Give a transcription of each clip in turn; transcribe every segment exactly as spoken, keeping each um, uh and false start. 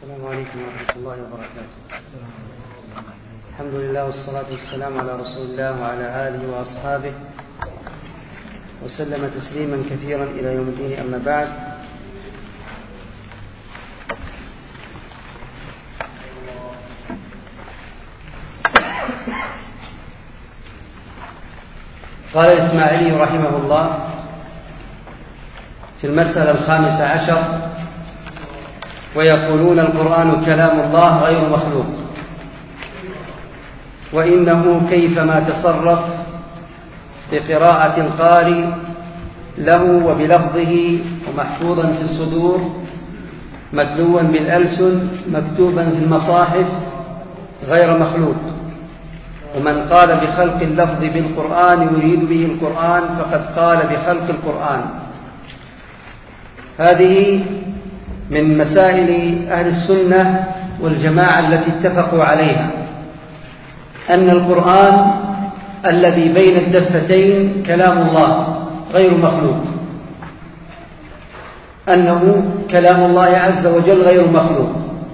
السلام عليكم ورحمة الله وبركاته. الحمد لله والصلاة والسلام على رسول الله وعلى آله وأصحابه وسلم تسليما كثيرا إلى يوم الدين، أما بعد. قال الإسماعيلي رحمه الله في المسألة الخامسة عشر: ويقولون القرآن كلام الله غير مخلوق، وإنه كيفما تصرف بقراءة القارئ له وبلفظه ومحفوظا في الصدور متلوا بالألسن مكتوبا في المصاحف غير مخلوق. ومن قال بخلق اللفظ بالقرآن يريد به القرآن فقد قال بخلق القرآن. هذه من مسائل أهل السنة والجماعة التي اتفقوا عليها، أن القرآن الذي بين الدفتين كلام الله غير مخلوق، أنه كلام الله عز وجل غير مخلوق،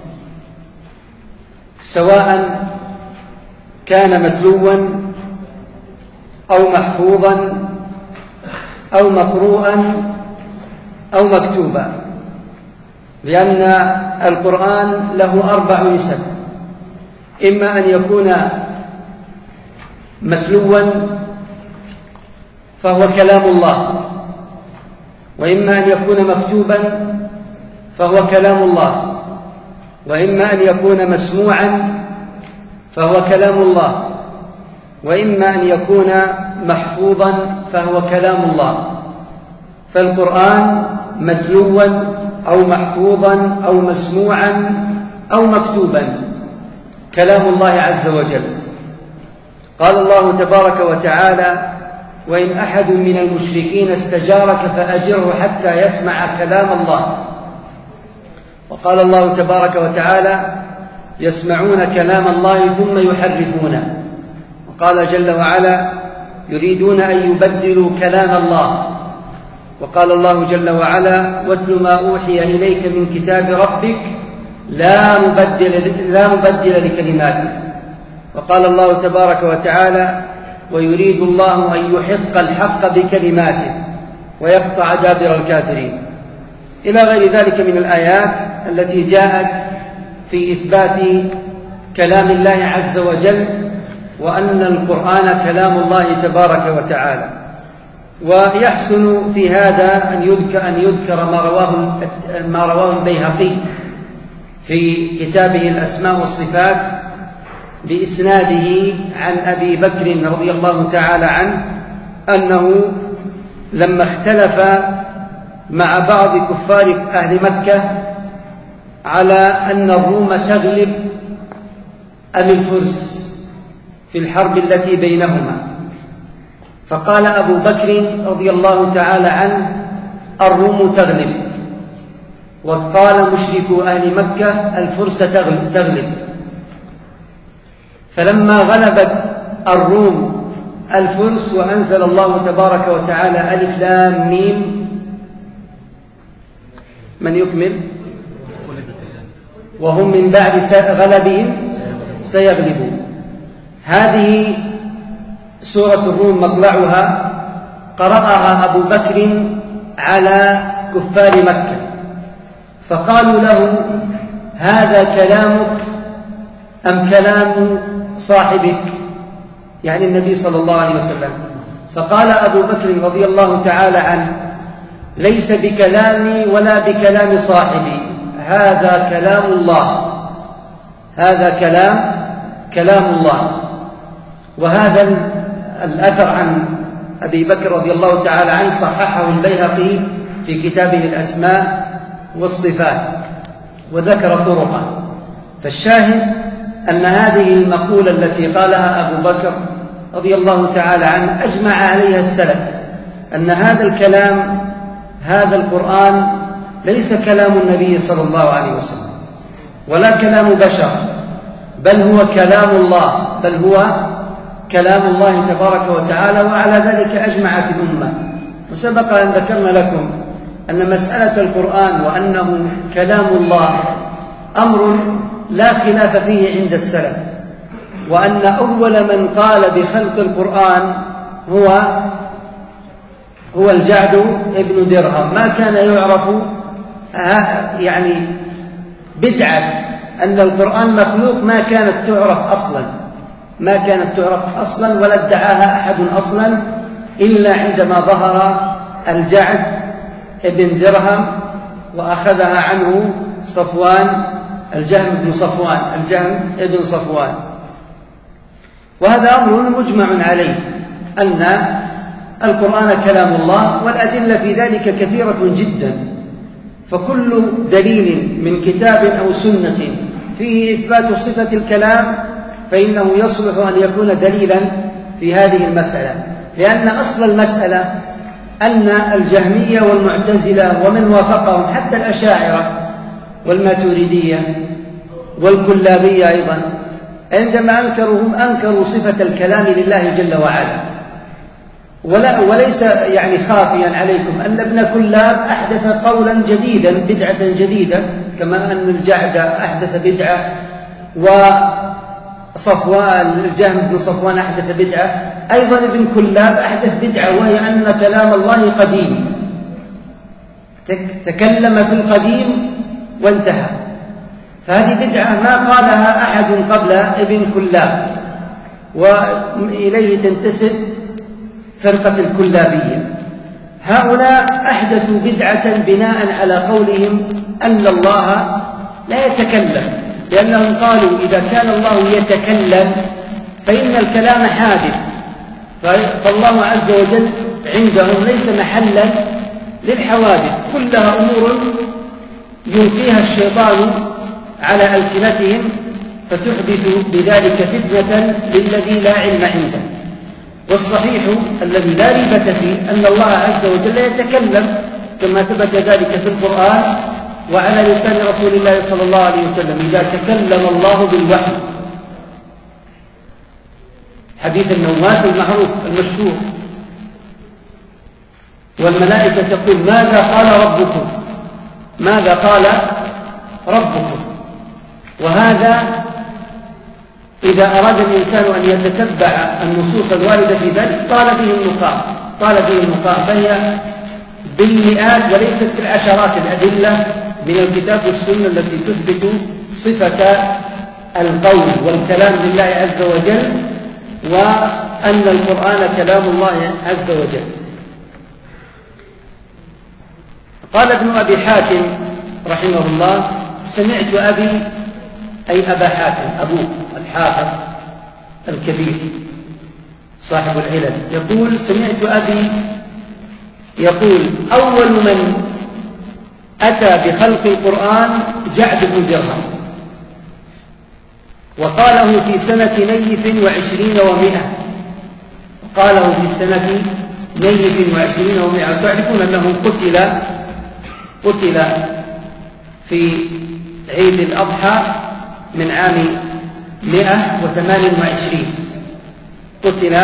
سواء كان متلوا أو محفوظا أو مقروءا أو مكتوبا، لأن القرآن له أربع نسب: إما أن يكون متلوا فهو كلام الله، وإما أن يكون مكتوبا فهو كلام الله، وإما أن يكون مسموعا فهو كلام الله، وإما أن يكون محفوظا فهو كلام الله. فالقرآن متلوا أو محفوظا أو مسموعا أو مكتوبا كلام الله عز وجل. قال الله تبارك وتعالى: وإن أحد من المشركين استجارك فأجره حتى يسمع كلام الله. وقال الله تبارك وتعالى: يسمعون كلام الله ثم يحرفونه. وقال جل وعلا: يريدون أن يبدلوا كلام الله. وقال الله جل وعلا: واتل ما أوحي إليك من كتاب ربك لا مبدل, لا مبدل لكلماته. وقال الله تبارك وتعالى: ويريد الله أن يحق الحق بكلماته ويقطع دابر الكافرين، إلى غير ذلك من الآيات التي جاءت في إثبات كلام الله عز وجل، وأن القرآن كلام الله تبارك وتعالى. ويحسن في هذا أن يذكر, أن يذكر ما رواه, ما رواه البيهقي في كتابه الأسماء والصفات بإسناده عن أبي بكر رضي الله تعالى عنه، أنه لما اختلف مع بعض كفار أهل مكة على أن الروم تغلب أم الفرس في الحرب التي بينهما، فقال أبو بكر رضي الله تعالى عنه: الروم تغلب. وقال مشركو أهل مكة: الفرس تغلب. فلما غلبت الروم الفرس وأنزل الله تبارك وتعالى ألف لام ميم، من يكمل؟ وهم من بعد غلبهم سيغلبون. هذه سورة الروم مطلعها قرأها أبو بكر على كفار مكة، فقالوا له: هذا كلامك أم كلام صاحبك؟ يعني النبي صلى الله عليه وسلم. فقال أبو بكر رضي الله تعالى عنه: ليس بكلامي ولا بكلام صاحبي، هذا كلام الله، هذا كلام كلام الله. وهذا الأثر عن أبي بكر رضي الله تعالى عنه صححه البيهقي في كتابه الأسماء والصفات وذكر طرقه. فالشاهد أن هذه المقولة التي قالها أبو بكر رضي الله تعالى عنه أجمع عليها السلف، أن هذا الكلام، هذا القرآن ليس كلام النبي صلى الله عليه وسلم ولا كلام بشر، بل هو كلام الله، بل هو كلام الله تبارك وتعالى. وعلى ذلك أجمعت الأمة. وسبق أن ذكرنا لكم أن مسألة القرآن وأنه كلام الله أمر لا خلاف فيه عند السلف، وأن أول من قال بخلق القرآن هو هو الجعد ابن درهم. ما كان يعرف يعني بدعة أن القرآن مخلوق، ما كانت تعرف أصلا ما كانت تعرف أصلا ولا ادعاها أحد أصلا إلا عندما ظهر الجعد ابن درهم وأخذها عنه صفوان الجهم بن صفوان الجهم ابن صفوان. وهذا أمر مجمع عليه أن القرآن كلام الله، والأدلة في ذلك كثيرة جدا، فكل دليل من كتاب أو سنة فيه إثبات صفة الكلام فإنه يصلح أن يكون دليلا في هذه المسألة، لأن أصل المسألة أن الجهمية والمعتزلة ومن وافقهم حتى الأشاعرة والماتريدية والكلابية أيضا عندما أنكروا هم أنكروا صفة الكلام لله جل وعلا. ولا وليس يعني خافيا عليكم أن ابن كلاب أحدث قولا جديدا بدعة جديدة، كما أن الجعد أحدث بدعة، وصفوان الجهم بن صفوان أحدث بدعة، أيضا ابن كلاب أحدث بدعة، وهي أن كلام الله قديم، تكلم في القديم وانتهى. فهذه بدعة ما قالها أحد قبل ابن كلاب، وإليه تنتسب فرقة الكلابية. هؤلاء أحدثوا بدعة بناء على قولهم أن الله لا يتكلم، لأنهم قالوا إذا كان الله يتكلم فإن الكلام حادث، فالله عز وجل عندهم ليس محلا للحوادث، كلها أمور يلقيها الشيطان على ألسنتهم فتحدث بذلك فتنة للذي لا علم عنده. والصحيح الذي لا ريبة فيه أن الله عز وجل يتكلم كما ثبت ذلك في القرآن وعلى لسان رسول الله صلى الله عليه وسلم إذا تكلم الله بالوحي، حديث النواس المعروف المشهور، والملائكة تقول ماذا قال ربكم ماذا قال ربكم. وهذا إذا أراد الإنسان أن يتتبع النصوص الواردة في ذلك طال فيه المقام طال فيه المقام فهي بالمئات وليست بالعشرات الأدلة من الكتاب والسنة التي تثبت صفة القول والكلام لله عز وجل، وأن القرآن كلام الله عز وجل. قال ابن أبي حاتم رحمه الله سمعت أبي أي أبا حاتم أبوه الحافظ الكبير صاحب العلل يقول سمعت أبي يقول أول من أتى بخلق القرآن جعد بن درهم، وقاله في سنة نيف وعشرين ومئة قاله في سنة نيف وعشرين ومئة تعرفون أنه قتل قتل في عيد الأضحى من عام مئة وثمان وعشرين، قتل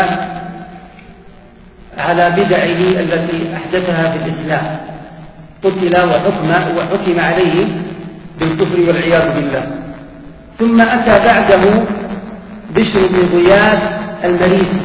على بدعه التي أحدثها في الإسلام، قتل وحكم, وحكم عليه بالكفر والعياذ بالله. ثم أتى بعده بشر بن غياث المريسي،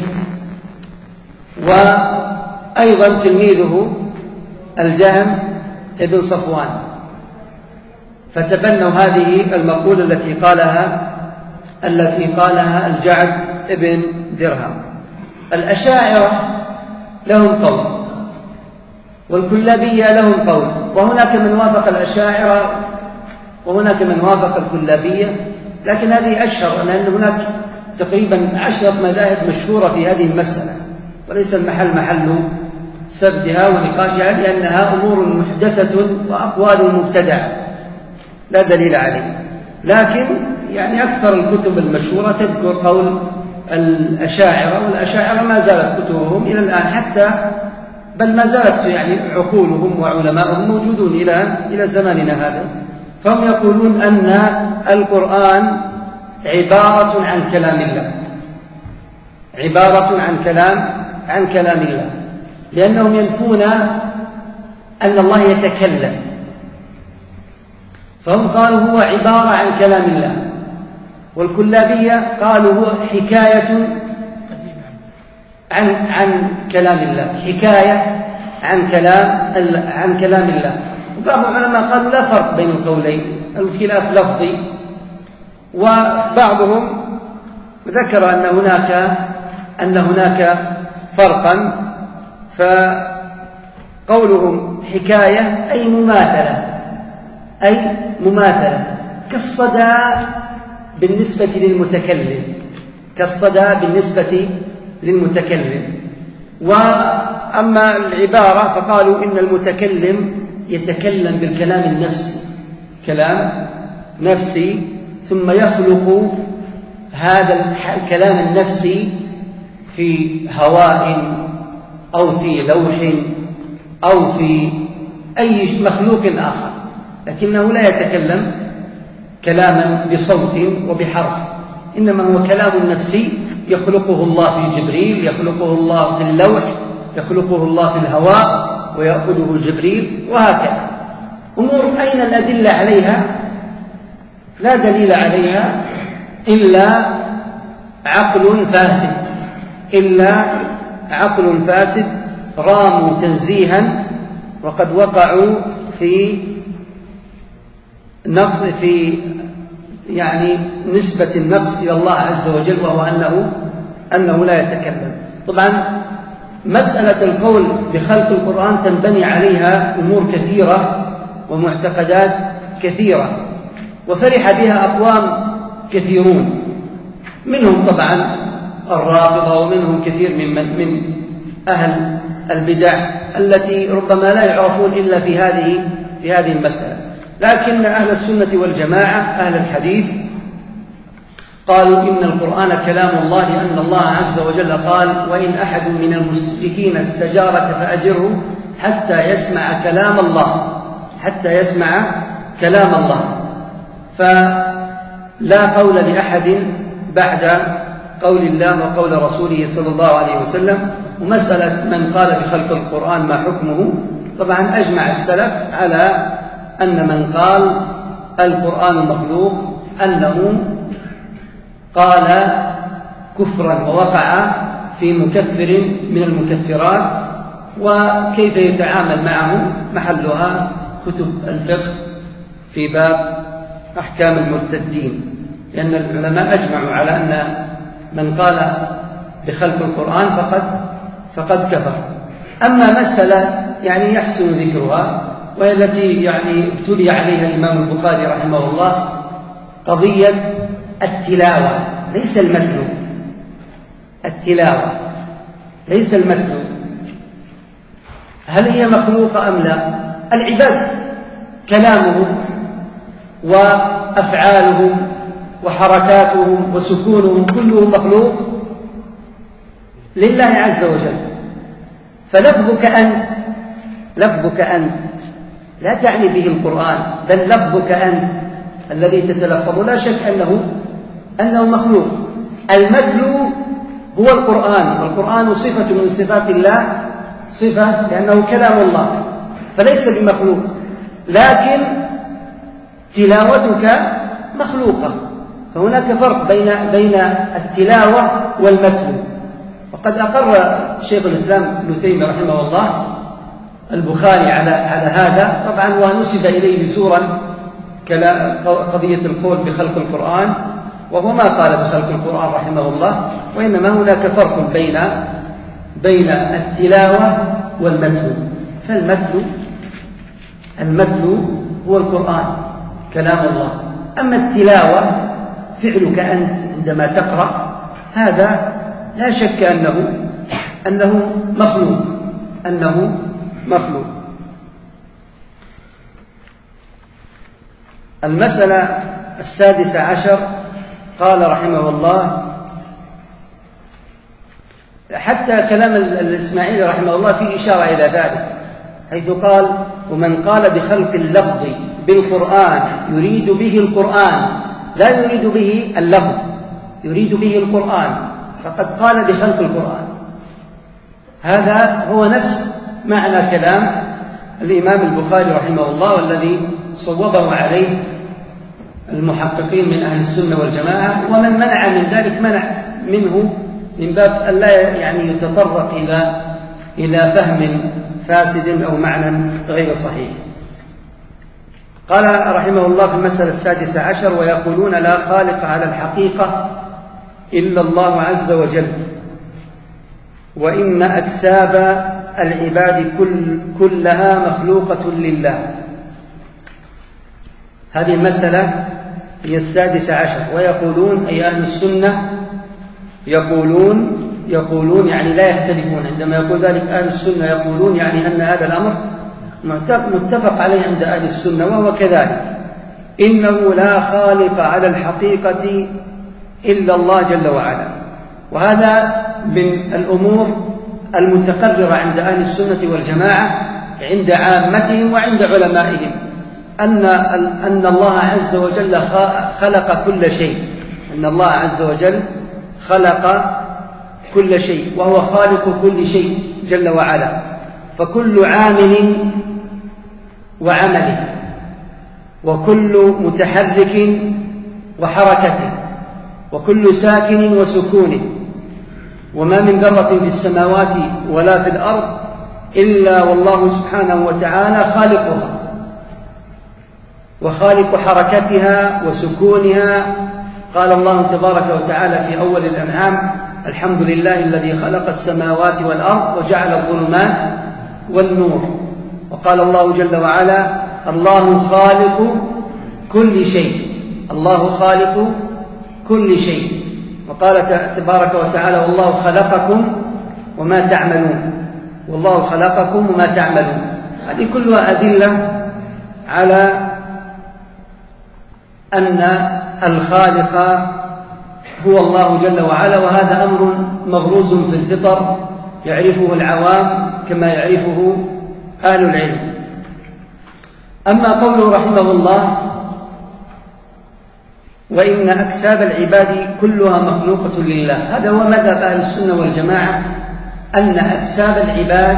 وأيضا تلميذه الجهم ابن صفوان، فتبنوا هذه المقولة التي قالها التي قالها الجعد ابن درهم. الأشاعرة لهم قول والكلابية لهم قول، وهناك من وافق الأشاعرة وهناك من وافق الكلابية، لكن هذه أشهر لأن هناك تقريبا عشرة مذاهب مشهورة في هذه المسألة، وليس المحل محل سردها ونقاشها، لأنها أمور محدثة وأقوال مبتدعة لا دليل عليه. لكن يعني أكثر الكتب المشهورة تذكر قول الأشاعرة، والأشاعرة ما زالت كتبهم إلى الآن حتى بل ما زالت يعني عقولهم وعلماءهم موجودون إلى إلى زماننا هذا. فهم يقولون أن القرآن عبارة عن كلام الله عبارة عن كلام عن كلام الله لأنهم ينفون أن الله يتكلم، فهم قالوا هو عبارة عن كلام الله، والكلابية قالوا هو حكاية عن عن كلام الله، حكاية عن كلام عن كلام الله. وبعض العلماء قالوا لا فرق بين القولين، الخلاف لفظي. وبعضهم ذكر أن هناك أن هناك فرقا، فقولهم حكاية أي مماثلة، أي مماثلة كالصدى بالنسبة للمتكلم، كالصدى بالنسبة للمتكلم. وأما العبارة فقالوا إن المتكلم يتكلم بالكلام النفسي، كلام نفسي، ثم يخلق هذا الكلام النفسي في هواء أو في لوح أو في أي مخلوق آخر، لكنه لا يتكلم كلاما بصوت وبحرف، إنما هو كلام نفسي يخلقه الله في جبريل، يخلقه الله في اللوح، يخلقه الله في الهواء ويأخذه جبريل، وهكذا. أمور أين الأدلة عليها؟ لا دليل عليها إلا عقل فاسد، إلا عقل فاسد راموا تنزيها، وقد وقعوا في نقص في يعني نسبة النقص إلى الله عز وجل، وهو أنه أنه لا يتكلم. طبعا مسألة القول بخلق القرآن تنبني عليها أمور كثيرة ومعتقدات كثيرة، وفرح بها أقوام كثيرون، منهم طبعا الرافضة، ومنهم كثير من من أهل البدع التي ربما لا يعرفون إلا في هذه في هذه المسألة. لكن أهل السنة والجماعة أهل الحديث قالوا إن القرآن كلام الله، لأن الله عز وجل قال: وإن أحد من المشركين استجارك فأجره حتى يسمع كلام الله، حتى يسمع كلام الله. فلا قول لأحد بعد قول الله وقول رسوله صلى الله عليه وسلم. ومسألة من قال بخلق القرآن ما حكمه، طبعا أجمع السلف على أن من قال القرآن مخلوق أنه قال كفرا ووقع في مكفر من المكفرات. وكيف يتعامل معه محلها كتب الفقه في باب أحكام المرتدين، لأن العلماء أجمعوا على أن من قال بخلق القرآن فقد فقد كفر. أما مسألة يعني يحسن ذكرها، وهي التي يعني ابتلي عليها الإمام البخاري رحمه الله، قضية التلاوة، ليس المتلو، التلاوة ليس المتلو، هل هي مخلوقة أم لا؟ العباد كلامهم وأفعالهم وحركاتهم وسكونهم كله مخلوق لله عز وجل. فلفظك أنت لفظك أنت لا تعني به القرآن، بل لفظك أنت الذي تتلفظ لا شك أنه أنه مخلوق. المتلو هو القرآن، والقرآن صفة من صفات الله، صفة لأنه كلام الله، فليس بمخلوق، لكن تلاوتك مخلوقة. فهناك فرق بين بين التلاوة والمتلو. وقد أقر شيخ الإسلام ابن تيمية رحمه الله البخاري على على هذا طبعا، ونسب إليه زورا قضية القول بخلق القرآن، وهو ما قال بخلق القرآن رحمه الله، وإنما هناك فرق بين بين التلاوة والمتلو. فالمتلو المتلو هو القرآن كلام الله، أما التلاوة فعلك أنت عندما تقرأ، هذا لا شك أنه أنه مخلوق أنه مخلوق. المسألة السادسة عشر، قال رحمه الله، حتى كلام الإسماعيلي رحمه الله فيه إشارة إلى ذلك، حيث قال: ومن قال بخلق اللفظ بالقرآن يريد به القرآن، لا يريد به اللفظ، يريد به القرآن، فقد قال بخلق القرآن. هذا هو نفس معنى كلام الإمام البخاري رحمه الله، والذي صوبه عليه المحققين من أهل السنة والجماعة، ومن منع من ذلك منع منه من باب أن لا يعني يتطرق إلى إلى فهم فاسد أو معنى غير صحيح. قال رحمه الله في المسألة السادسة عشر: ويقولون لا خالق على الحقيقة إلا الله عز وجل، وإن أكساب العباد كل كلها مخلوقة لله. هذه المسألة هي السادسة عشر. ويقولون أي أهل السنة يقولون يقولون يعني لا يختلفون. عندما يقول ذلك أهل السنة يقولون يعني أن هذا الأمر متفق عليه عند أهل السنة، وهو كذلك: إنه لا خالق على الحقيقة إلا الله جل وعلا. وهذا من الأمور المتقررة عند أهل السنة والجماعة عند عامتهم وعند علمائهم، أن أن الله عز وجل خلق كل شيء، أن الله عز وجل خلق كل شيء، وهو خالق كل شيء جل وعلا. فكل عامل وعمله، وكل متحرك وحركته، وكل ساكن وسكونه، وما من ذرة في السماوات ولا في الأرض إلا والله سبحانه وتعالى خالقها وخالق حركتها وسكونها. قال الله تبارك وتعالى في أول الأنعام: الحمد لله الذي خلق السماوات والأرض وجعل الظلمات والنور. وقال الله جل وعلا: الله خالق كل شيء، الله خالق كل شيء. وقال تبارك وتعالى: والله خلقكم وما تعملون، والله خلقكم وما تعملون. هذه كلها أدلة على أن الخالق هو الله جل وعلا، وهذا أمر مغروز في الفطر يعرفه العوام كما يعرفه أهل العلم. أما قوله رحمه الله: وإن أكساب العباد كلها مخلوقة لله، هذا هو مذهب أهل السنة والجماعة، أن أكساب العباد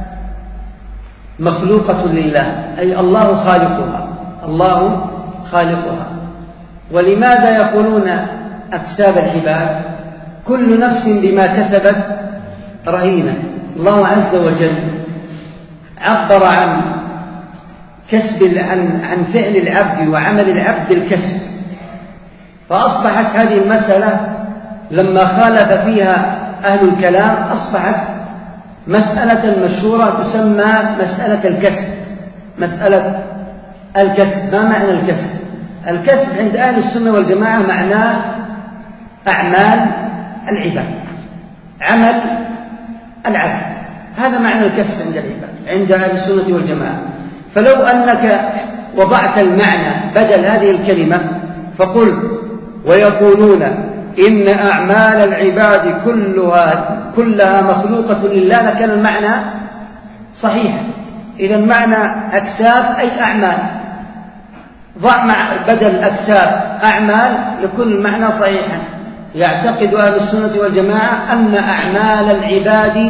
مخلوقة لله، أي الله خالقها، الله خالقها. ولماذا يقولون أكساب العباد؟ كل نفس بما كسبت رهينة. الله عز وجل عبر عن كسب عن عن فعل العبد وعمل العبد بالكسب، فأصبحت هذه المسألة لما خالف فيها أهل الكلام أصبحت مسألة مشهورة تسمى مسألة الكسب. مسألة الكسب، ما معنى الكسب؟ الكسب عند أهل السنة والجماعة معناه أعمال العباد، عمل العبد، هذا معنى الكسب عند العباد عند أهل السنة والجماعة. فلو أنك وضعت المعنى بدل هذه الكلمة فقلت: ويقولون إن أعمال العباد كلها كلها مخلوقة لله، لكان المعنى صحيح. إذا معنى أكساب أي أعمال، ضع مع بدل أكساب أعمال يكون المعنى صحيحا. يعتقد أهل السنة والجماعة أن أعمال العباد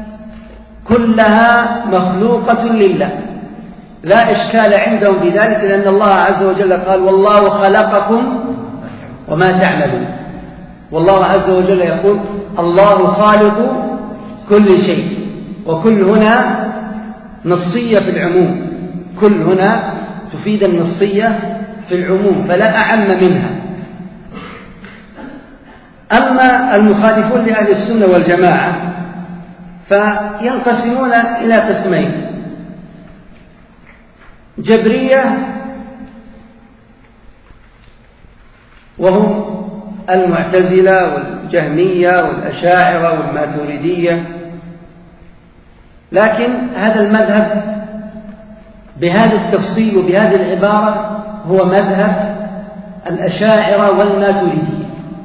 كلها مخلوقة لله، لا إشكال عندهم بذلك، لأن الله عز وجل قال: والله خلقكم وما تعملون. والله عز وجل يقول: الله خالق كل شيء. وكل هنا نصية في العموم، كل هنا تفيد النصية في العموم، فلا أعم منها. أما المخالفون لأهل السنة والجماعة فينقسمون إلى قسمين: جبرية وهم المعتزلة والجهمية والأشاعرة والماتريدية. لكن هذا المذهب بهذا التفصيل وبهذه العبارة هو مذهب الأشاعرة والماتريدية،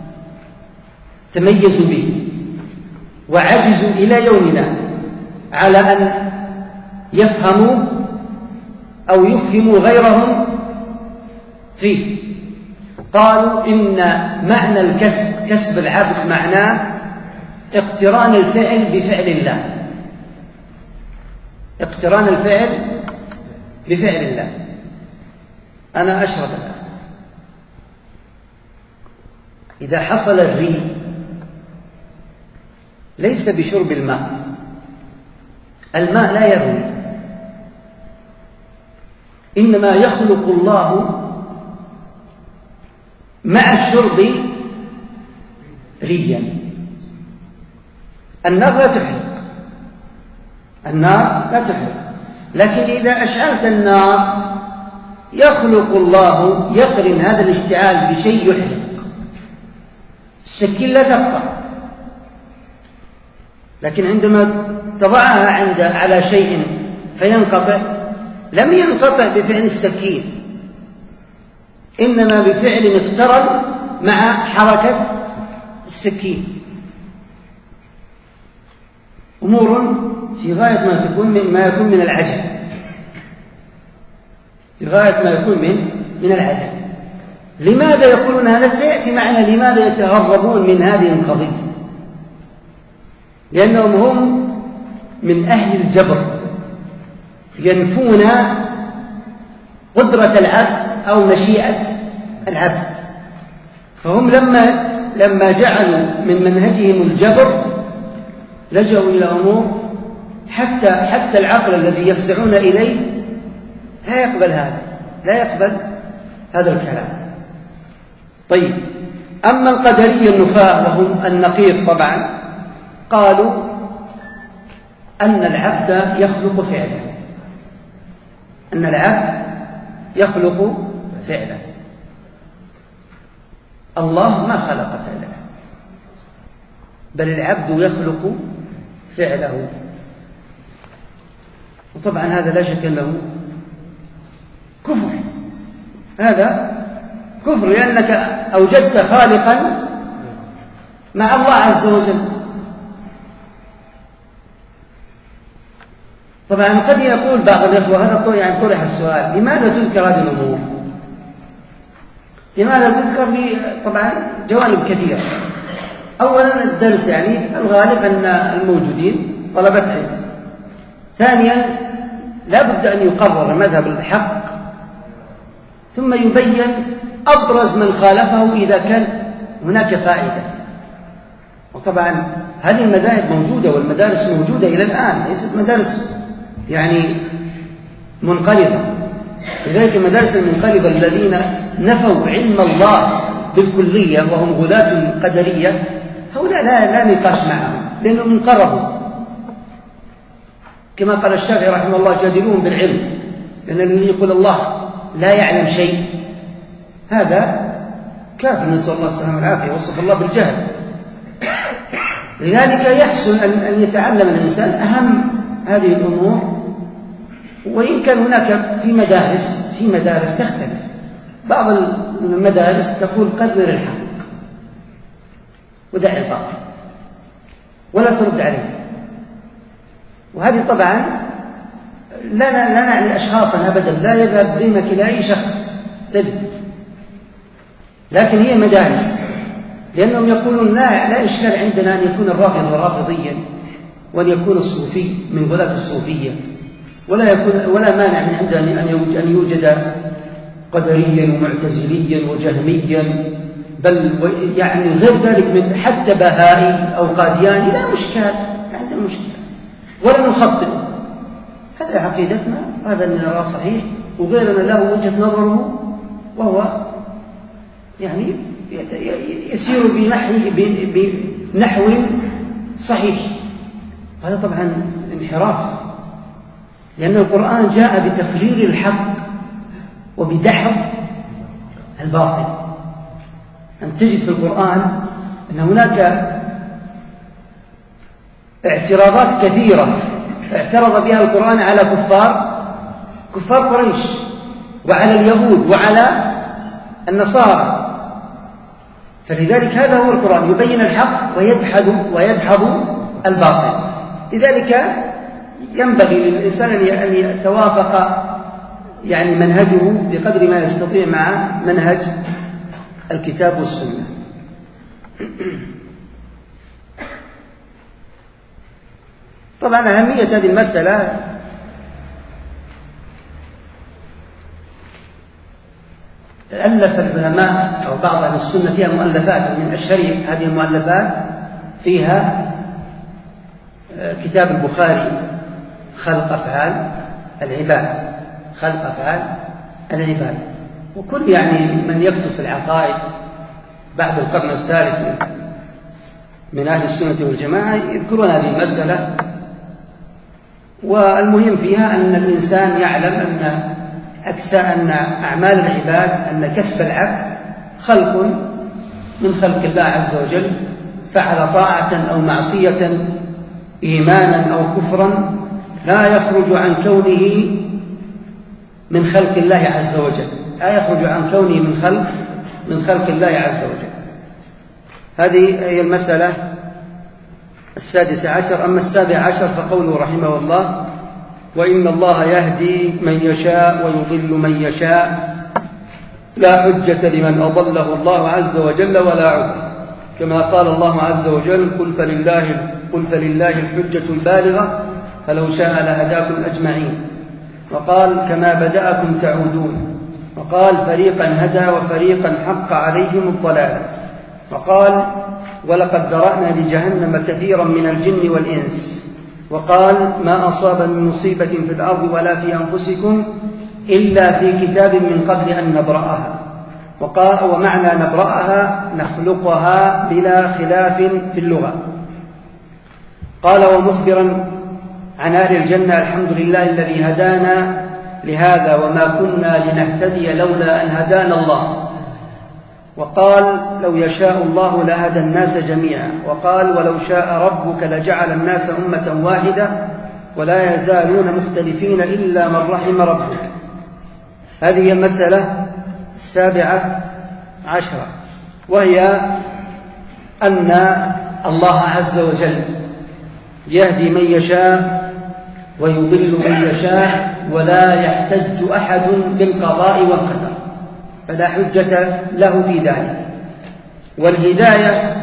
تميزوا به وعجزوا إلى يومنا على أن يفهموا أو يفهموا غيرهم فيه. قالوا إن معنى الكسب، كسب العبد، معناه اقتران الفعل بفعل الله، اقتران الفعل بفعل الله. أنا أشرب الآن، إذا حصل الري ليس بشرب الماء، الماء لا يروي، إنما يخلق الله مع الشرب ريا. النار لا تحرق، النار لا تحرق، لكن إذا أشعلت النار يخلق الله يقرن هذا الاشتعال بشيء يحرق. السكين لا تقطع، لكن عندما تضعها عند على شيء فينقطع لم ينقطع بفعل السكين، إنما بفعل اقترن مع حركة السكين. أمور في غاية ما تكون من ما يكون من العجب، في غاية ما يكون من من العجب. لماذا يقولون هذا؟ سيأتي معنا لماذا يتهربون من هذه القضية، لأنهم هم من أهل الجبر، ينفون قدرة العبد أو مشيئة العبد. فهم لما لما جعلوا من منهجهم الجبر لجأوا إلى أمور حتى حتى العقل الذي يفزعون إليه لا يقبل هذا، لا يقبل هذا الكلام. طيب، أما القدرية النفاة وهم النقيض طبعا، قالوا أن العبد يخلق فعله، أن العبد يخلق فعله، الله ما خلق فعله، بل العبد يخلق فعله. وطبعا هذا لا شك له كفر، هذا كفر، لأنك أوجدت خالقا مع الله عز وجل. طبعا قد يقول بعض الإخوة، هذا يعني طرح السؤال، لماذا تذكر هذه الأمور؟ لماذا تذكر؟ طبعا جوانب كثيرة. أولا الدرس، يعني الغالب أن الموجودين طلبة علم. ثانيا لا بد أن يقرر مذهب الحق ثم يبين أبرز من خالفه إذا كان هناك فائدة. وطبعا هذه المذاهب موجودة والمدارس موجودة إلى الآن، ليست مدارس يعني منقرضة. لذلك المدارس المنقرضة الذين نفوا علم الله بالكلية وهم غلاة القدرية، هؤلاء لا, لا نقاش معهم، لأنهم انقرضوا. كما قال الشافعي رحمه الله: جادلوهم بالعلم، لأن الذي يقول الله لا يعلم شيء هذا كافر، نسأل الله السلامة والعافية، وصف الله بالجهل. لذلك يحسن أن يتعلم الإنسان أهم هذه الأمور. وإن كان هناك في مدارس في مدارس تختلف، بعض المدارس تقول قرر الحق ودع الباطل ولا ترد عليه، وهذه طبعا لا لا نعني أشخاصا أبدا، لا يذهب ذمك إلى أي شخص تجد، لكن هي مدارس، لأنهم يقولون لا لا إشكال عندنا أن يكون الرافض رافضيا وأن يكون الصوفي من غلاة الصوفية، ولا يكون ولا مانع من عندنا أن يوجد قدريا ومعتزليا وجهميا، بل يعني غير ذلك من حتى بهائي أو قادياني، لا مشكلة، لا عندنا مشكلة ولا نخطئ. هذا عقيدتنا، هذا اللي نراه صحيح، وغيرنا له وجهة نظره وهو يعني يسير بنحو صحيح. هذا طبعا انحراف، لأن القرآن جاء بتقرير الحق وبدحض الباطل. أن تجد في القرآن أن هناك اعتراضات كثيرة اعترض بها القرآن على كفار كفار قريش وعلى اليهود وعلى النصارى. فلذلك هذا هو القرآن، يبين الحق ويدحض ويدحض الباطل. لذلك ينبغي للإنسان أن يتوافق يعني منهجه بقدر ما يستطيع مع منهج الكتاب والسنة. طبعا أهمية هذه المسألة ألف العلماء أو أو بعض أهل السنة فيها مؤلفات، من أشهر هذه المؤلفات فيها كتاب البخاري خلق أفعال العباد، خلق أفعال العباد. وكل يعني من يكتب في العقائد بعد القرن الثالث من أهل السنة والجماعة يذكرون هذه المسألة. والمهم فيها أن الإنسان يعلم أن أكسى أن أعمال العباد، أن كسب العبد خلق من خلق الله عز وجل، فعل طاعة أو معصية، إيمانا أو كفرا، لا يخرج عن كونه من خلق الله عز وجل، لا يخرج عن كونه من خلق من خلق الله عز وجل. هذه هي المسألة السادسة عشر. أما السابع عشر فقوله رحمه الله: وإن الله يهدي من يشاء ويضل من يشاء، لا حجة لمن أضله الله عز وجل ولا عذر، كما قال الله عز وجل: قل فلله, قل فلله الحجة البالغة فلو شاء لهداكم أجمعين. وقال: كما بدأكم تعودون. وقال: فريقا هدى وفريقا حق عليهم الضلالة. وقال: ولقد ذرأنا لجهنم كثيرا من الجن والإنس. وقال: ما أصاب من مصيبة في الأرض ولا في أنفسكم إلا في كتاب من قبل أن نبرأها. وقال: ومعنى نبرأها نخلقها بلا خلاف في اللغة. قال: ومخبرا عن أهل الجنة: الحمد لله الذي هدانا لهذا وما كنا لنهتدي لولا أن هدانا الله. وقال: لو يشاء الله لهدى الناس جميعا. وقال: ولو شاء ربك لجعل الناس أمة واحدة ولا يزالون مختلفين إلا من رحم ربك. هذه المسألة السابعة عشرة، وهي أن الله عز وجل يهدي من يشاء ويضل من يشاء، ولا يحتج أحد بالقضاء والقدر، فلا حجة له في ذلك. والهداية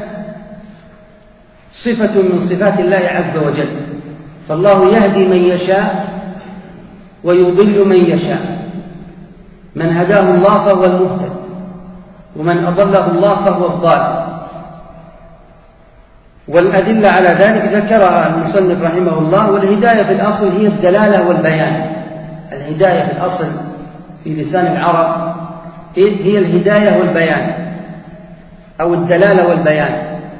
صفة من صفات الله عز وجل، فالله يهدي من يشاء ويضل من يشاء. من هداه الله فهو المهتد، ومن أضله الله فهو الضال. والأدلة على ذلك ذكرها المصنف رحمه الله. والهداية في الأصل هي الدلالة والبيان. الهداية في الأصل في لسان العرب هي الهداية والبيان، أو الدلالة والبيان.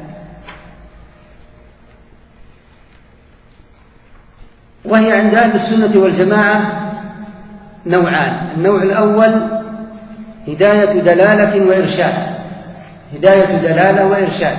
وهي عند أهل السنة والجماعة نوعان: النوع الأول هداية دلالة وإرشاد، هداية دلالة وإرشاد.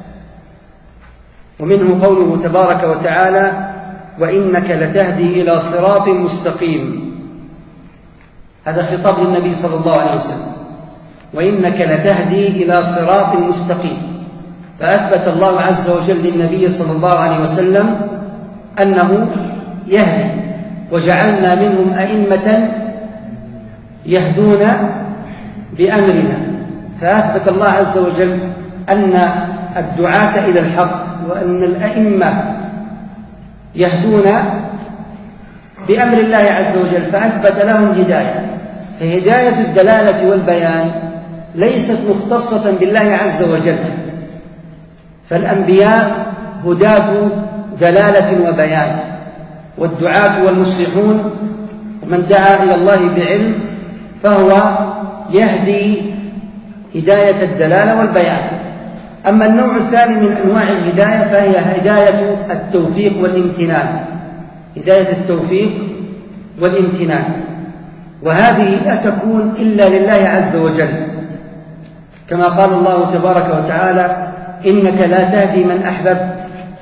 ومنه قوله تبارك وتعالى: وإنك لتهدي إلى صراط مستقيم. هذا خطاب للنبي صلى الله عليه وسلم: وإنك لتهدي إلى صراط مستقيم. فأثبت الله عز وجل للنبي صلى الله عليه وسلم أنه يهدي، وجعلنا منهم أئمة يهدون بأمرنا. فأثبت الله عز وجل أن الدعاة إلى الحق وأن الأئمة يهدون بأمر الله عز وجل، فأثبت لهم هداية. فهداية الدلالة والبيان ليست مختصة بالله عز وجل، فالأنبياء هداة دلالة وبيان، والدعاة والمصلحون ومن دعا إلى الله بعلم فهو يهدي هداية الدلالة والبيان. أما النوع الثاني من أنواع الهداية فهي هداية التوفيق والامتنان، هداية التوفيق والامتنان، وهذه لا تكون إلا لله عز وجل، كما قال الله تبارك وتعالى: إنك لا تهدي من أحببت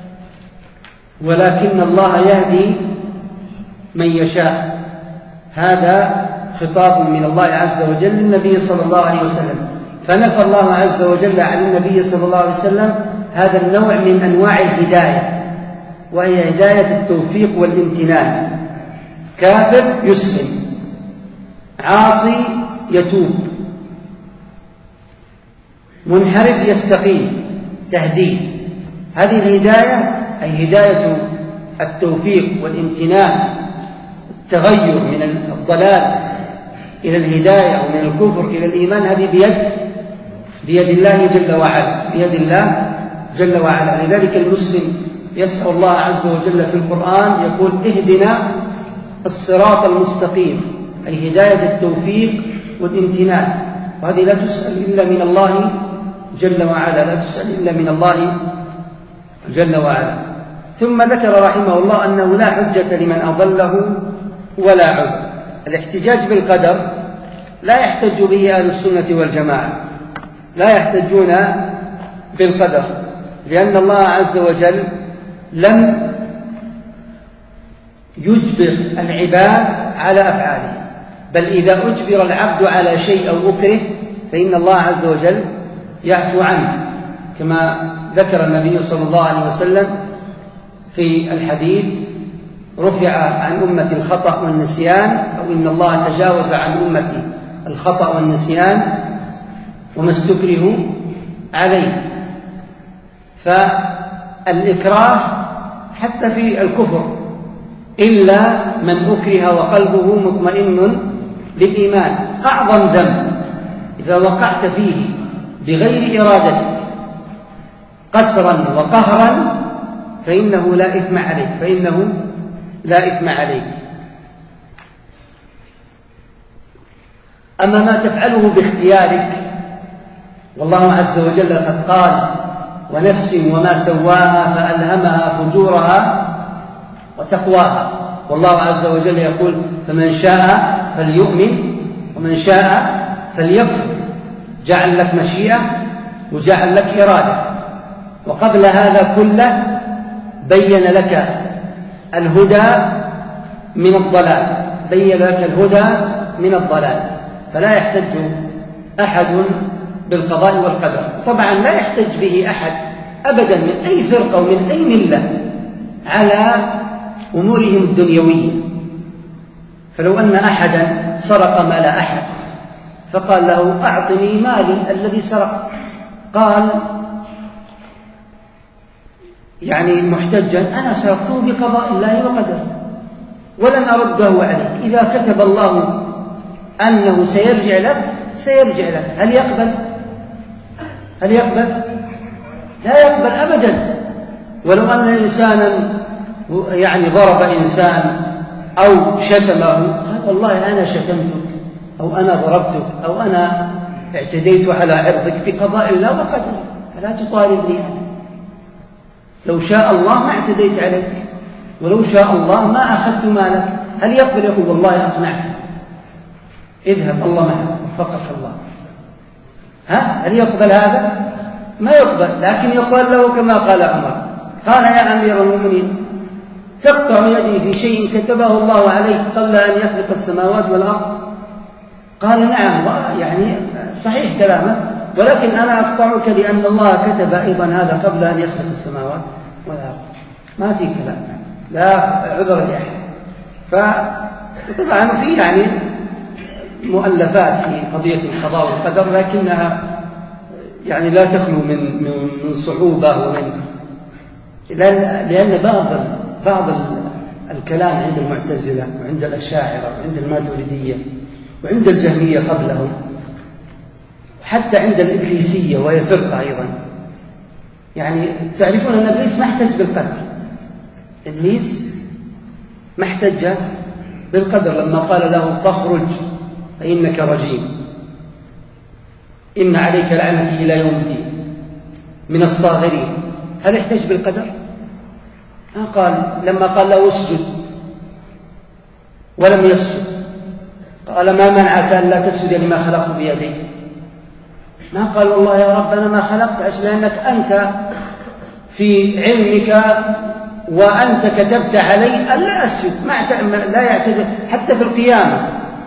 ولكن الله يهدي من يشاء. هذا خطاب من الله عز وجل للنبي صلى الله عليه وسلم. فنفى الله عز وجل عن النبي صلى الله عليه وسلم هذا النوع من أنواع الهداية، وهي هداية التوفيق والامتنان. كافر يسلم، عاصي يتوب، منحرف يستقيم، تهديه. هذه الهداية أي هداية التوفيق والامتنان، التغير من الضلال إلى الهداية ومن الكفر إلى الإيمان، هذه بيد بيد الله جل وعلا، بيد الله جل وعلا. لذلك المسلم يسأل الله عز وجل في القرآن يقول اهدنا الصراط المستقيم، أي هداية التوفيق والامتنان، وهذه لا تسأل إلا من الله جل وعلا، لا تسأل إلا من الله جل وعلا. ثم ذكر رحمه الله أنه لا حجة لمن أضله ولا عذر. الاحتجاج بالقدر لا يحتج به أهل السنة والجماعة، لا يحتجون بالقدر، لأن الله عز وجل لم يجبر العباد على أفعاله، بل إذا أجبر العبد على شيء أو أكره فإن الله عز وجل يعفو عنه، كما ذكر النبي صلى الله عليه وسلم في الحديث: رفع عن أمتي الخطأ والنسيان، أو إن الله تجاوز عن أمتي الخطأ والنسيان وما استكرهوا عليه. فالإكراه حتى في الكفر إلا من أكره وقلبه مطمئن بالإيمان. أعظم ذنب إذا وقعت فيه بغير إرادتك قسرا وقهرا فإنه لا إثم عليك، فإنه لا إثم عليك. أما ما تفعله باختيارك، والله عز وجل قد قال: ونفس وما سواها فألهمها فجورها وتقواها. والله عز وجل يقول: فمن شاء فليؤمن ومن شاء فليكفر. جعل لك مشيئة وجعل لك إرادة. وقبل هذا كله بين لك الهدى من الضلال، بين لك الهدى من الضلال. فلا يحتج أحد بالقضاء والقدر. طبعا لا يحتج به أحد أبدا من أي فرقة ومن أي ملة على أمورهم الدنيوية. فلو أن أحدا سرق مال أحد فقال له: أعطني مالي الذي سرقت، قال يعني محتجا: أنا سرقته بقضاء الله وقدره ولن أرده عليك، إذا كتب الله أنه سيرجع لك سيرجع لك. هل يقبل؟ هل يقبل؟ لا يقبل أبدا. ولو أن إنسانا يعني ضرب إنسان أو شتمه قال: والله أنا شتمتك أو أنا ضربتك أو أنا اعتديت على عرضك بقضاء الله وقدره، فلا تطالبني عنه. لو شاء الله ما اعتديت عليك، ولو شاء الله ما أخذت مالك. هل يقبل يقول: والله أقنعتك، اذهب الله معك وفقك الله؟ ها؟ هل يقبل هذا؟ ما يقبل. لكن يقال له كما قال عمر: قال: يا أمير المؤمنين، تقطع يدي في شيء كتبه الله عليه قبل أن يخلق السماوات والأرض؟ قال: نعم، يعني صحيح كلامه، ولكن أنا أقطعك لأن الله كتب أيضا هذا قبل أن يخلق السماوات والأرض. ما في كلام، لا عذر لأحد. فطبعا في يعني مؤلفات في قضية القضاء والقدر، لكنها يعني لا تخلو من من صعوبة، ومن لأن بعض بعض الكلام عند المعتزلة وعند الأشاعرة وعند الماتريدية وعند الجهمية قبلهم، حتى عند الإبليسية وهي فرقة أيضا، يعني تعرفون أن إبليس ما احتج بالقدر. إبليس ما احتج بالقدر لما قال له: فاخرج فإنك رجيم، إن عليك لعنتي إلى يوم الدين، من الصاغرين. هل احتج بالقدر؟ ما قال. لما قال له: اسجد ولم يسجد، قال: ما منعك أن لا تسجد لما خلقت بيدي؟ ما قال: والله يا رب أنا ما خلقت، لأنك أنت في علمك وأنت كتبت علي أن لا أسجد. ما لا يعتذر حتى في القيامة.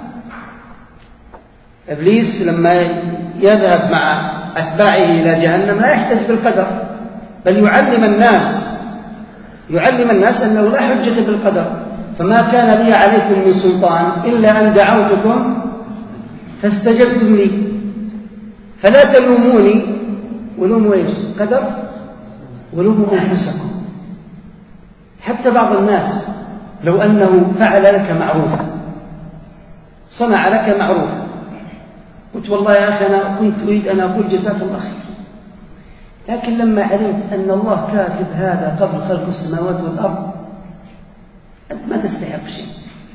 إبليس لما يذهب مع أتباعه إلى جهنم لا يحتج بالقدر، بل يعلم الناس يعلم الناس أنه لا حجة بالقدر. فما كان لي عليكم من سلطان إلا أن دعوتكم فاستجبتم لي، فلا تلوموني ولوموا إيش؟ قدر، ولوموا أنفسكم. حتى بعض الناس لو أنه فعل لك معروفا، صنع لك معروفا، قلت والله يا أخي أنا كنت أريد أن أقول جزاك الله خير، لكن لما علمت أن الله كاتب هذا قبل خلق السماوات والأرض أنت ما تستحق شيء.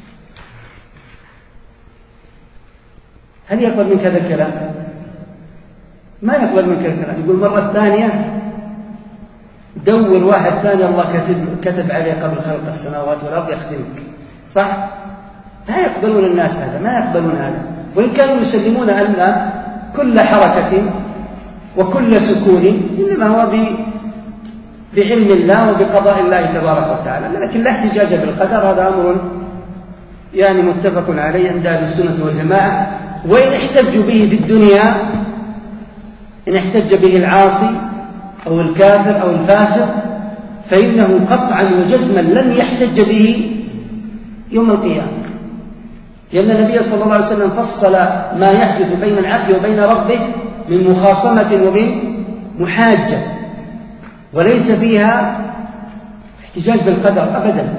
هل يقبل منك هذا الكلام؟ ما يقبل منك الكلام. يقول مرة ثانية دور واحد ثاني الله كتب, كتب عليه قبل خلق السماوات والأرض يخدمك، صح؟ لا يقبلون الناس هذا، ما يقبلون هذا، وإن كانوا يسلمون أن كل حركة وكل سكون إنما هو بعلم الله وبقضاء الله تبارك وتعالى، لكن لا احتجاج بالقدر، هذا أمر يعني متفق عليه عند أهل السنة والجماعة. وإن احتجوا به في الدنيا، إن احتج به العاصي أو الكافر أو الفاسق، فإنه قطعا وجزما لن يحتج به يوم القيامة، لأن النبي صلى الله عليه وسلم فصل ما يحدث بين العبد وبين ربه من مخاصمة ومن محاجة، وليس فيها احتجاج بالقدر أبدا.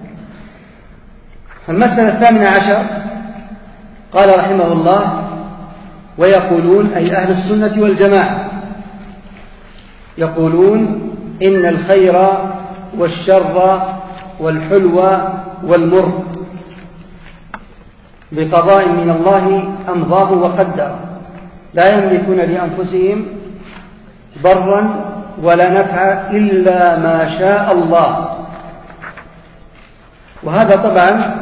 المسألة الثامنة عشر قال رحمه الله: ويقولون أي أهل السنة والجماعة يقولون إن الخير والشر والحلو والمر بقضاء من الله أمضاه وقدر، لا يملكون لأنفسهم ضرا ولا نفع إلا ما شاء الله. وهذا طبعا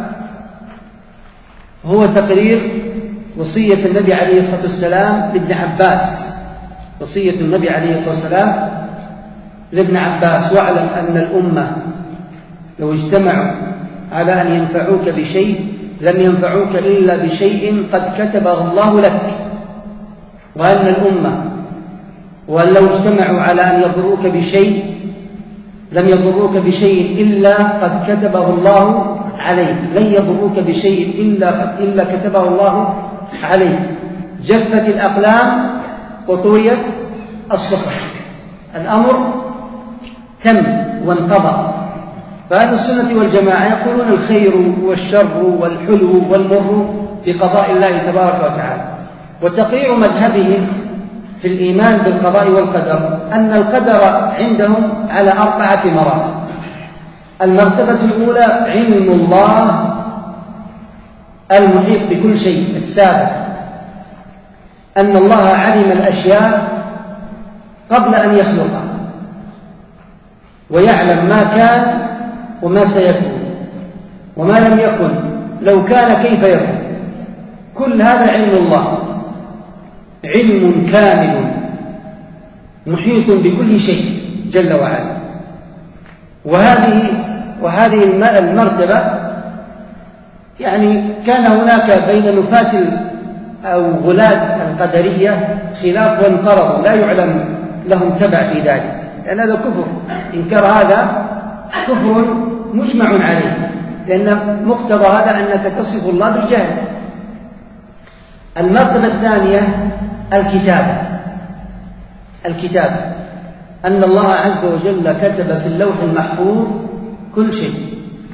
هو تقرير وصية النبي عليه الصلاة والسلام لابن عباس، وصية النبي عليه الصلاة والسلام لابن عباس: واعلم أن الأمة لو اجتمعوا على أن ينفعوك بشيء لم ينفعوك إلا بشيء قد كتبه الله لك، وأن الأمة وأن لو اجتمعوا على أن يضروك بشيء لم يضروك بشيء إلا قد كتبه الله عليك، لن يضروك بشيء إلا, إلا كتبه الله عليك. جفت الأقلام وطويت الصحف، الأمر تم وانقضى. فأهل السنة والجماعة يقولون الخير والشر والحلو والمر بقضاء الله تبارك وتعالى. وتقرير مذهبهم في الإيمان بالقضاء والقدر أن القدر عندهم على أربعة مراتب. المرتبة الأولى علم الله المحيط بكل شيء السابق، أن الله علم الأشياء قبل أن يخلقها، ويعلم ما كان وما سيكون وما لم يكن لو كان كيف يكون. كل هذا علم الله، علم كامل محيط بكل شيء جل وعلا. وهذه وهذه المرتبة يعني كان هناك بين نفاة أو غلاة القدرية خلاف وانقرضوا، لا يعلم لهم تبع في ذلك، لأن هذا كفر. إنكار هذا كفر مجمع عليه، لأن مقتضى هذا أنك تصف الله بالجهل. المرتبة الثانية الكتابة، الكتابة أن الله عز وجل كتب في اللوح المحفوظ كل شيء.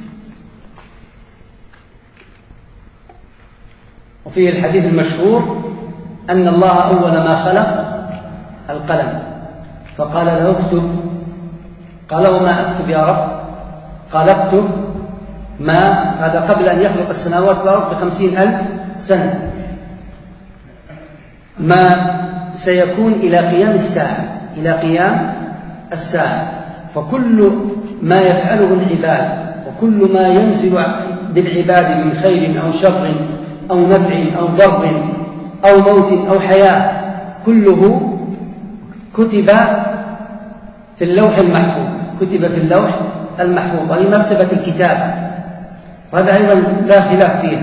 وفيه الحديث المشهور أن الله أول ما خلق القلم فقال له اكتب، قال له ما أكتب يا رب؟ قال اكتب ما، هذا قبل أن يخلق السماوات والأرض بخمسين ألف سنة، ما سيكون إلى قيام الساعة، إلى قيام الساعة. فكل ما يفعله العباد وكل ما ينزل بالعباد من خير أو شر أو نفع أو ضر أو موت أو حياة كله كتب في اللوح المحفوظ، كتب في اللوح المحفوظ. هذه مرتبة الكتابة، وهذا أيضا لا خلاف فيها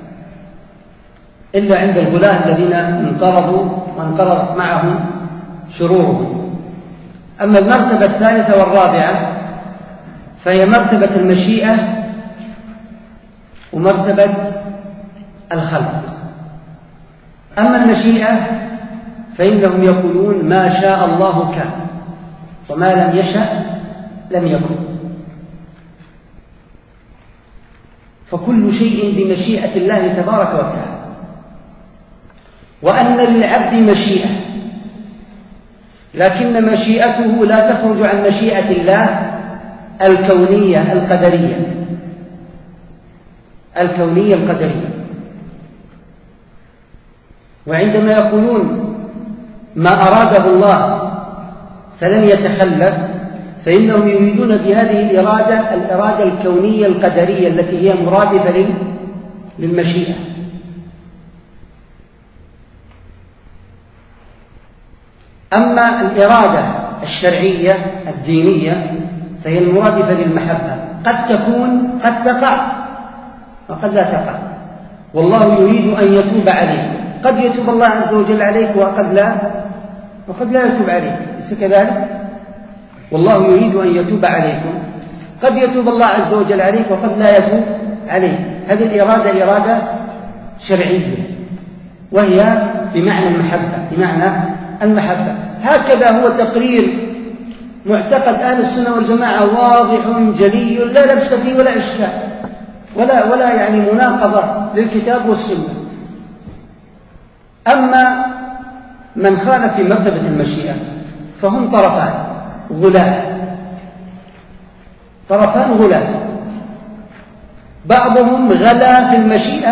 إلا عند الغلاة الذين انقرضوا وانقرضت معهم شرورهم. أما المرتبة الثالثة والرابعة فهي مرتبة المشيئة ومرتبة الخلق. أما المشيئة فإنهم يقولون ما شاء الله كان وما لم يشأ لم يكن، فكل شيء بمشيئة الله تبارك وتعالى. وأن للعبد مشيئة، لكن مشيئته لا تخرج عن مشيئة الله الكونية القدرية الكونية القدرية. وعندما يقولون ما أراده الله فلن يتخلف، فإنهم يريدون بهذه الإرادة الإرادة الكونية القدرية التي هي مرادفة للمشيئة. أما الإرادة الشرعية الدينية فهي المرادفة للمحبة، قد تكون قد تقع وقد لا تقع، والله يريد أن يتوب عليك، قد يتوب الله عز وجل عليك وقد لا وقد لا يتوب عليك، ليس كذلك؟ والله يريد أن يتوب عليكم، قد يتوب الله عز وجل عليك وقد لا يتوب عليك. هذه الإرادة إرادة شرعية وهي بمعنى المحبة بمعنى المحبة. هكذا هو تقرير معتقد أهل السنة والجماعة واضح جلي لا لبس فيه ولا إشكال ولا ولا يعني مناقضة للكتاب والسنة. أما من خالف في مرتبة المشيئة فهم طرفان غلاة طرفان غلاة بعضهم غلا في المشيئة